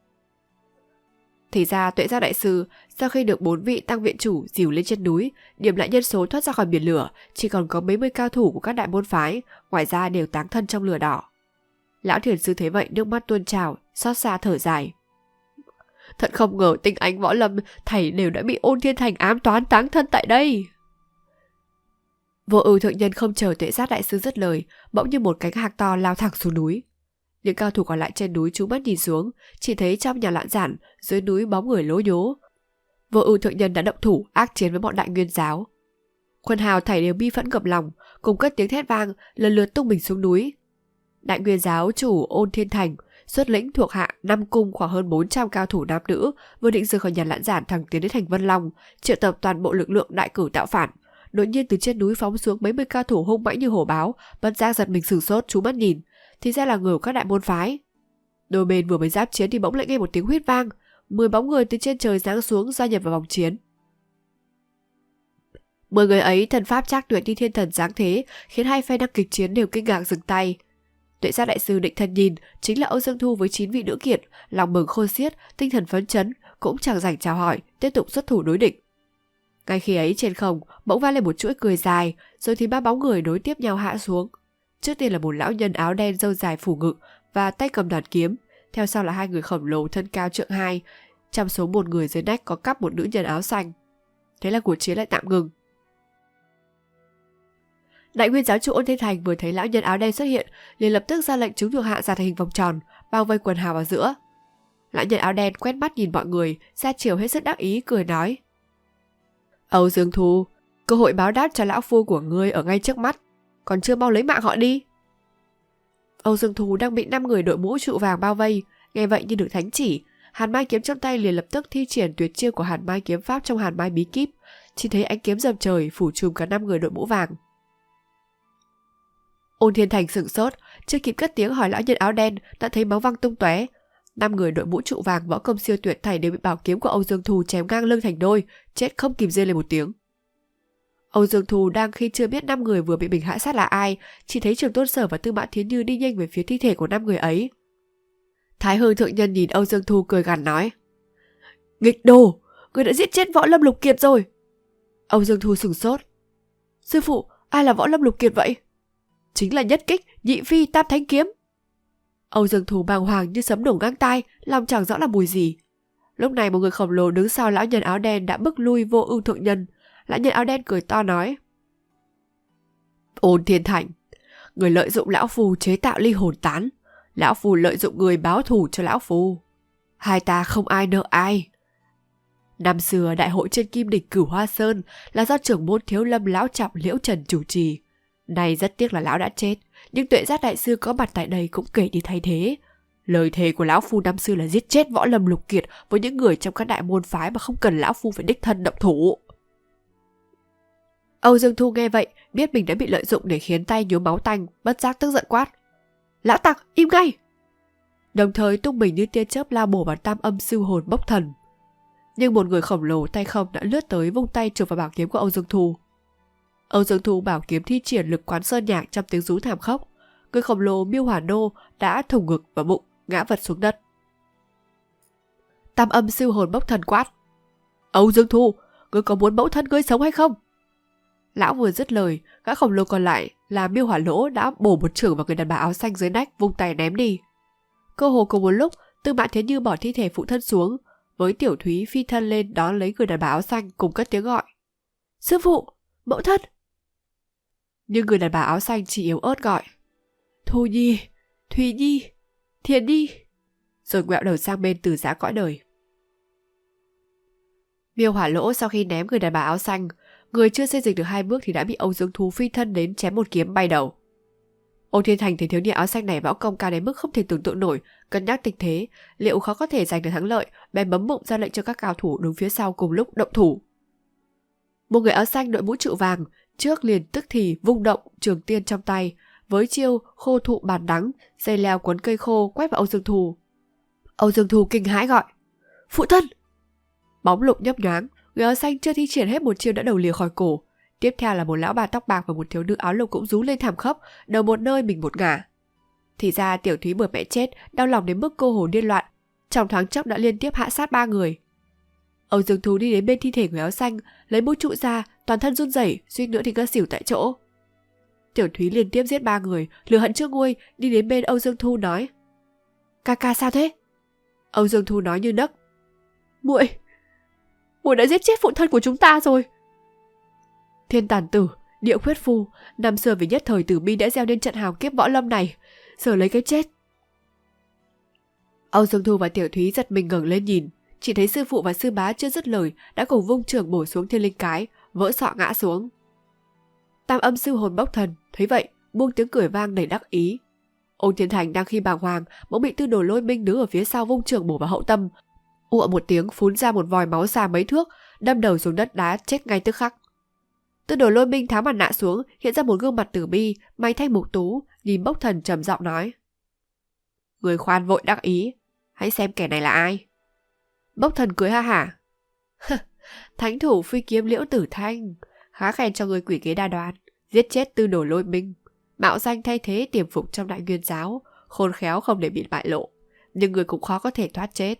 Thì ra Tuệ Giác đại sư sau khi được 4 vị tăng viện chủ dìu lên chân núi, điểm lại nhân số thoát ra khỏi biển lửa chỉ còn có mấy mươi cao thủ của các đại môn phái, ngoài ra đều táng thân trong lửa đỏ. Lão thiền sư thấy vậy nước mắt tuôn trào, xót xa thở dài: thật không ngờ tinh anh võ lâm thảy đều đã bị Ôn Thiên Thành ám toán táng thân tại đây. Vô Ưu thượng nhân không chờ Tuệ Giác đại sư dứt lời, bỗng như một cánh hạc to lao thẳng xuống núi. Những cao thủ còn lại trên núi chú mắt nhìn xuống, chỉ thấy trong nhà Lãn Giản dưới núi bóng người lố nhố. Vô Ưu thượng nhân đã động thủ ác chiến với bọn Đại Nguyên giáo. Quần hào thảy đều bi phẫn ngập lòng, cùng cất tiếng thét vang, lần lượt tung mình xuống núi. Đại Nguyên giáo chủ Ôn Thiên Thành xuất lĩnh thuộc hạ 5 cung khoảng hơn 400 cao thủ nam nữ, vừa định rời khỏi nhà Lãn Giản thẳng tiến đến thành Vân Long, triệu tập toàn bộ lực lượng đại cử tạo phản. Đột nhiên từ trên núi phóng xuống mấy mươi cao thủ hung mãnh như hổ báo, bất giác giật mình sửng sốt chú mắt nhìn, thì ra là người của các đại môn phái. Đôi bên vừa mới giáp chiến thì bỗng lại nghe một tiếng huýt vang, 10 bóng người từ trên trời giáng xuống gia nhập vào vòng chiến. 10 người ấy thần pháp trác tuyệt như thiên thần giáng thế, khiến hai phe đang kịch chiến đều kinh ngạc dừng tay. Tuệ Giác đại sư định thần nhìn, chính là Âu Dương Thu với 9 vị nữ kiệt, lòng mừng khôn xiết, tinh thần phấn chấn, cũng chẳng rảnh chào hỏi, tiếp tục xuất thủ đối địch. Ngay khi ấy trên không bỗng vang lên một chuỗi cười dài, rồi thì 3 bóng người nối tiếp nhau hạ xuống. Trước tiên là một lão nhân áo đen râu dài phủ ngực và tay cầm đoàn kiếm, theo sau là 2 người khổng lồ thân cao trượng 2, trong số một người dưới nách có cắp một nữ nhân áo xanh. Thế là cuộc chiến lại tạm ngừng. Đại Nguyên giáo chủ Ôn Thiên Thành vừa thấy lão nhân áo đen xuất hiện, liền lập tức ra lệnh chúng thuộc hạ ra thành hình vòng tròn, bao vây quần hào vào giữa. Lão nhân áo đen quét mắt nhìn mọi người, ra chiều hết sức đắc ý cười nói: Âu Dương Thu, cơ hội báo đáp cho lão phu của ngươi ở ngay trước mắt. còn chưa mau lấy mạng họ đi. Âu Dương Thù đang bị 5 người đội mũ trụ vàng bao vây, nghe vậy như được thánh chỉ, hàn mai kiếm trong tay liền lập tức thi triển tuyệt chiêu của hàn mai kiếm pháp trong hàn mai bí kíp, chỉ thấy ánh kiếm dầm trời phủ trùm cả 5 người đội mũ vàng. Ôn Thiên Thành sửng sốt, chưa kịp cất tiếng hỏi lão nhân áo đen đã thấy máu văng tung tóe. 5 người đội mũ trụ vàng võ công siêu tuyệt thảy đều bị bảo kiếm của Âu Dương Thù chém ngang lưng thành đôi, chết không kịp rên lên một tiếng. Âu Dương Thù đang khi chưa biết 5 người vừa bị mình hãm sát là ai, chỉ thấy Trường Tôn Sở và Tư Mã Thiến Như đi nhanh về phía thi thể của 5 người ấy. Thái Hư thượng nhân nhìn Âu Dương Thù cười gằn nói: "Nghịch đồ, người đã giết chết Võ Lâm Lục Kiệt rồi." Âu Dương Thù sửng sốt: "Sư phụ, ai là Võ Lâm Lục Kiệt vậy?" "Chính là Nhất Kích, Nhị Phi, Tam Thánh Kiếm." Âu Dương Thù bàng hoàng như sấm nổ ngang tai, lòng chẳng rõ là mùi gì. Lúc này một người khổng lồ đứng sau lão nhân áo đen đã bức lui Vô Ưu thượng nhân. Lão nhân áo đen cười to nói: "Ôn Thiên Thành, người lợi dụng lão phu chế tạo ly hồn tán, lão phu lợi dụng người báo thù cho lão phu. Hai ta không ai nợ ai. Năm xưa đại hội trên Kim Đỉnh Cửu Hoa Sơn là do trưởng môn Thiếu Lâm lão trọng Liễu Trần chủ trì. Nay rất tiếc là lão đã chết, nhưng Tuệ Giác đại sư có mặt tại đây cũng kể đi thay thế. Lời thề của lão phu năm xưa là giết chết Võ Lâm Lục Kiệt với những người trong các đại môn phái mà không cần lão phu phải đích thân động thủ." Âu Dương Thu nghe vậy, biết mình đã bị lợi dụng để khiến tay nhuốm máu tanh, bất giác tức giận quát: "Lão tặc, im ngay!" Đồng thời tung mình như tia chớp lao bổ vào Tam Âm Sư Hồn Bốc Thần. Nhưng một người khổng lồ tay không đã lướt tới vung tay chụp vào bảo kiếm của Âu Dương Thu. Âu Dương Thu bảo kiếm thi triển lực quán sơn nhạc trong tiếng rú thảm khốc. Người khổng lồ Miêu Hỏa Nô đã thủng ngực và bụng, ngã vật xuống đất. Tam Âm Sư Hồn Bốc Thần quát: "Âu Dương Thu, ngươi có muốn mẫu thân ngươi sống hay không?" Lão vừa dứt lời, gã khổng lồ còn lại là Miêu Hỏa Lỗ đã bổ một chưởng vào người đàn bà áo xanh dưới nách, vung tay ném đi. Cơ hồ cùng một lúc, Tư Mã Thiến Như bỏ thi thể phụ thân xuống, với Tiểu Thúy phi thân lên đón lấy người đàn bà áo xanh cùng cất tiếng gọi: "Sư phụ, mẫu thân!" Nhưng người đàn bà áo xanh chỉ yếu ớt gọi: "Thu Nhi, Thùy Nhi, Thiền Nhi", rồi quẹo đầu sang bên từ giã cõi đời. Miêu Hỏa Lỗ sau khi ném người đàn bà áo xanh, người chưa xây dịch được 2 bước thì đã bị Âu Dương Thu phi thân đến chém một kiếm bay đầu. Ôn Thiên Thành thấy thiếu niên áo xanh này võ công cao đến mức không thể tưởng tượng nổi, cân nhắc tình thế, liệu khó có thể giành được thắng lợi, bèn bấm bụng ra lệnh cho các cao thủ đứng phía sau cùng lúc động thủ. Một người áo xanh đội mũ trụ vàng trước liền tức thì vung động trường tiên trong tay, với chiêu khô thụ bàn đắng, dây leo quấn cây khô quét vào Âu Dương Thu. Âu Dương Thu kinh hãi gọi: "Phụ thân!" Bóng lục nhấp nhoáng, người áo xanh chưa thi triển hết một chiêu đã đầu lìa khỏi cổ. Tiếp theo là một lão bà tóc bạc và một thiếu nữ áo lục cũng rú lên thảm khốc, đầu một nơi mình một ngả. Thì ra Tiểu Thúy bởi mẹ chết, đau lòng đến mức cô hồn điên loạn, trong thoáng chốc đã liên tiếp hạ sát 3 người. Âu Dương Thu đi đến bên thi thể người áo xanh, lấy mũ trụ ra, toàn thân run rẩy, suýt nữa thì ngất xỉu tại chỗ. Tiểu Thúy liên tiếp giết 3 người, lửa hận chưa nguôi, đi đến bên Âu Dương Thu nói: "Ca ca sao thế?" Âu Dương Thu nói như nấc: Muội đã giết chết phụ thân của chúng ta rồi." Thiên Tàn Tử, Địa Khuyết Phu, năm xưa vì nhất thời tử bi đã gieo nên trận hào kiếp võ lâm này, giờ lấy cái chết. Âu Dương Thu và Tiểu Thúy giật mình ngẩng lên nhìn, chỉ thấy sư phụ và sư bá chưa dứt lời đã cùng vung chưởng bổ xuống Thiên Linh Cái, vỡ sọ ngã xuống. Tam Âm Sư Hồn Bốc Thần thấy vậy, buông tiếng cười vang đầy đắc ý. Ôn Thiên Thành đang khi bàng hoàng, bỗng bị Tư Đồ Lôi Minh đứng ở phía sau vung chưởng bổ vào hậu tâm, ụa một tiếng phun ra một vòi máu xa mấy thước, đâm đầu xuống đất đá chết ngay tức khắc. Tư Đồ Lôi Minh tháo mặt nạ xuống, hiện ra một gương mặt tử bi, mày thanh mục tú, nhìn Bốc Thần trầm giọng nói: "Người khoan vội đắc ý, hãy xem kẻ này là ai." Bốc Thần cười ha hả: "Thánh thủ phi kiếm Liễu Tử Thanh, khá khen cho người quỷ kế đa đoan, giết chết Tư Đồ Lôi Minh, mạo danh thay thế tiềm phục trong Đại Nguyên giáo, khôn khéo không để bị bại lộ, nhưng người cũng khó có thể thoát chết."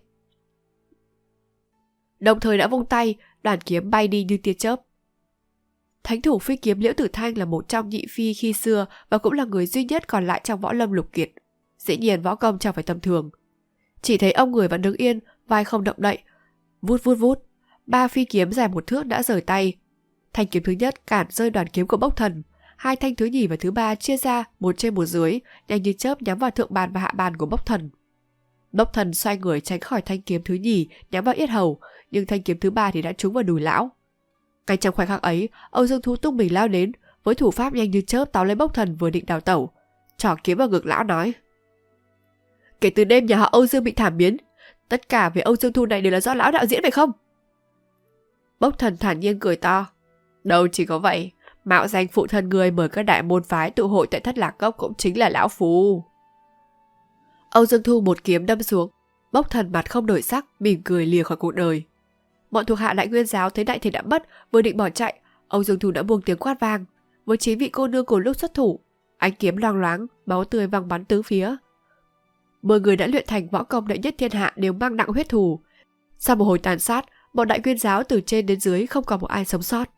Đồng thời đã vung tay, đoàn kiếm bay đi như tia chớp. Thánh thủ phi kiếm Liễu Tử Thanh là một trong nhị phi khi xưa và cũng là người duy nhất còn lại trong võ lâm lục kiệt. Dĩ nhiên võ công chẳng phải tầm thường. Chỉ thấy ông người vẫn đứng yên, vai không động đậy. Vút vút vút, 3 phi kiếm dài 1 thước đã rời tay. Thanh kiếm thứ nhất cản rơi đoàn kiếm của Bốc Thần. 2 thanh thứ nhì và thứ ba chia ra một trên một dưới, nhanh như chớp nhắm vào thượng bàn và hạ bàn của Bốc Thần. Bốc Thần xoay người tránh khỏi thanh kiếm thứ nhì nhắm vào yết hầu, nhưng thanh kiếm thứ ba thì đã trúng vào đùi lão. Ngay trong khoảnh khắc ấy, Âu Dương Thu tung mình lao đến, với thủ pháp nhanh như chớp tóm lấy Bốc Thần vừa định đào tẩu, trỏ kiếm vào ngực lão nói: Kể từ đêm nhà họ Âu Dương bị thảm biến, tất cả về Âu Dương Thu này đều là do lão đạo diễn phải không? Bốc Thần thản nhiên cười to: Đâu chỉ có vậy, mạo danh phụ thân người mời các đại môn phái tụ hội tại Thất Lạc Cốc cũng chính là lão phù. Âu Dương Thu một kiếm đâm xuống, Bốc Thần mặt không đổi sắc, mỉm cười lìa khỏi cuộc đời. Bọn thuộc hạ Đại Nguyên giáo thấy đại thể đã mất, vừa định bỏ chạy, Âu Dương Thu đã buông tiếng quát vang. Với 9 vị cô nương cùng lúc xuất thủ, ánh kiếm loang loáng, máu tươi văng bắn tứ phía. 10 người đã luyện thành võ công đệ nhất thiên hạ đều mang nặng huyết thù. Sau một hồi tàn sát, bọn Đại Nguyên giáo từ trên đến dưới không còn một ai sống sót.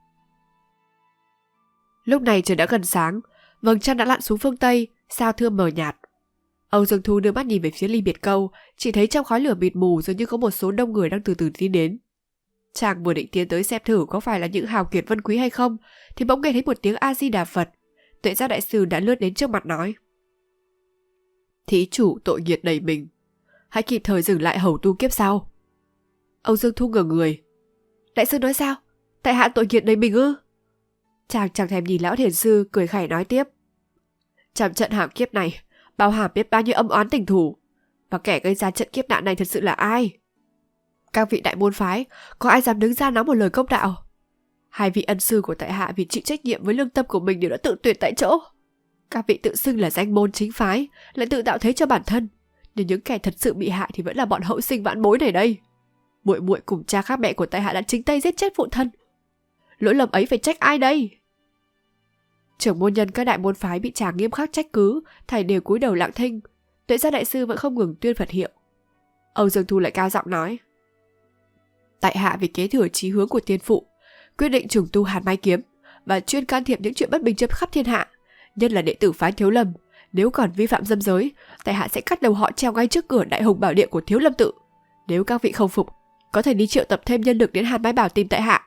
Lúc này trời đã gần sáng, vầng trăng đã lặn xuống phương Tây, sao thưa mờ nhạt. Âu Dương Thu đưa mắt nhìn về phía Ly Biệt Câu, chỉ thấy trong khói lửa mịt mù dường như có một số đông người đang từ từ tiến đến. Chàng vừa định tiến tới xem thử có phải là những hào kiệt vân quý hay không, thì bỗng nghe thấy một tiếng A Di Đà Phật. Tuệ Giác đại sư đã lướt đến trước mặt nói: Thí chủ tội nghiệt đầy mình, hãy kịp thời dừng lại hầu tu kiếp sau. Âu Dương Thu ngờ người: Đại sư nói sao? Tại hạ tội nghiệt đầy mình ư? Chàng chẳng thèm nhìn lão thiền sư, cười khẩy nói tiếp: Trong trận hàm kiếp này bao hàm biết bao nhiêu âm oán tình thù, và kẻ gây ra trận kiếp nạn này thật sự là ai? Các vị đại môn phái, có ai dám đứng ra nói một lời công đạo? Hai vị ân sư của tại hạ vì chịu trách nhiệm với lương tâm của mình đều đã tự tuyệt tại chỗ. Các vị tự xưng là danh môn chính phái, lại tự tạo thế cho bản thân, nhưng những kẻ thật sự bị hại thì vẫn là bọn hậu sinh vãn bối này đây. Muội muội cùng cha khác mẹ của tại hạ đã chính tay giết chết phụ thân. Lỗi lầm ấy phải trách ai đây? Trưởng môn nhân các đại môn phái bị chàng nghiêm khắc trách cứ, thảy đều cúi đầu lặng thinh. Tuệ Giác đại sư vẫn không ngừng tuyên Phật hiệu. Âu Dương Thu lại cao giọng nói: Tại hạ vì kế thừa chí hướng của tiên phụ, quyết định trùng tu Hàn Mai kiếm và chuyên can thiệp những chuyện bất bình trên khắp thiên hạ, nhất là đệ tử phái Thiếu Lâm. Nếu còn vi phạm dâm giới, tại hạ sẽ cắt đầu họ treo ngay trước cửa Đại Hùng Bảo Điện của Thiếu Lâm tự. Nếu các vị không phục, có thể đi triệu tập thêm nhân lực đến Hàn Mai Bảo tìm tại hạ.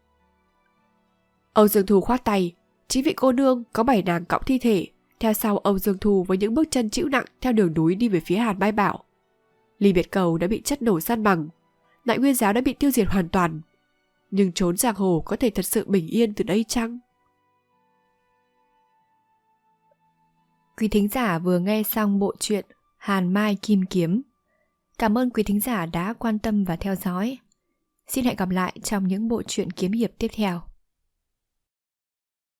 Âu Dương Thu khoát tay, 9 vị cô nương có 7 nàng cõng thi thể theo sau Âu Dương Thu với những bước chân chịu nặng theo đường núi đi về phía Hàn Mai Bảo. Ly Biệt Cầu đã bị chất nổ san bằng, Đại Nguyên giáo đã bị tiêu diệt hoàn toàn. Nhưng trốn giang hồ có thể thật sự bình yên từ đây chăng? Quý thính giả vừa nghe xong bộ truyện Hàn Mai Kim Kiếm. Cảm ơn quý thính giả đã quan tâm và theo dõi. Xin hẹn gặp lại trong những bộ truyện kiếm hiệp tiếp theo.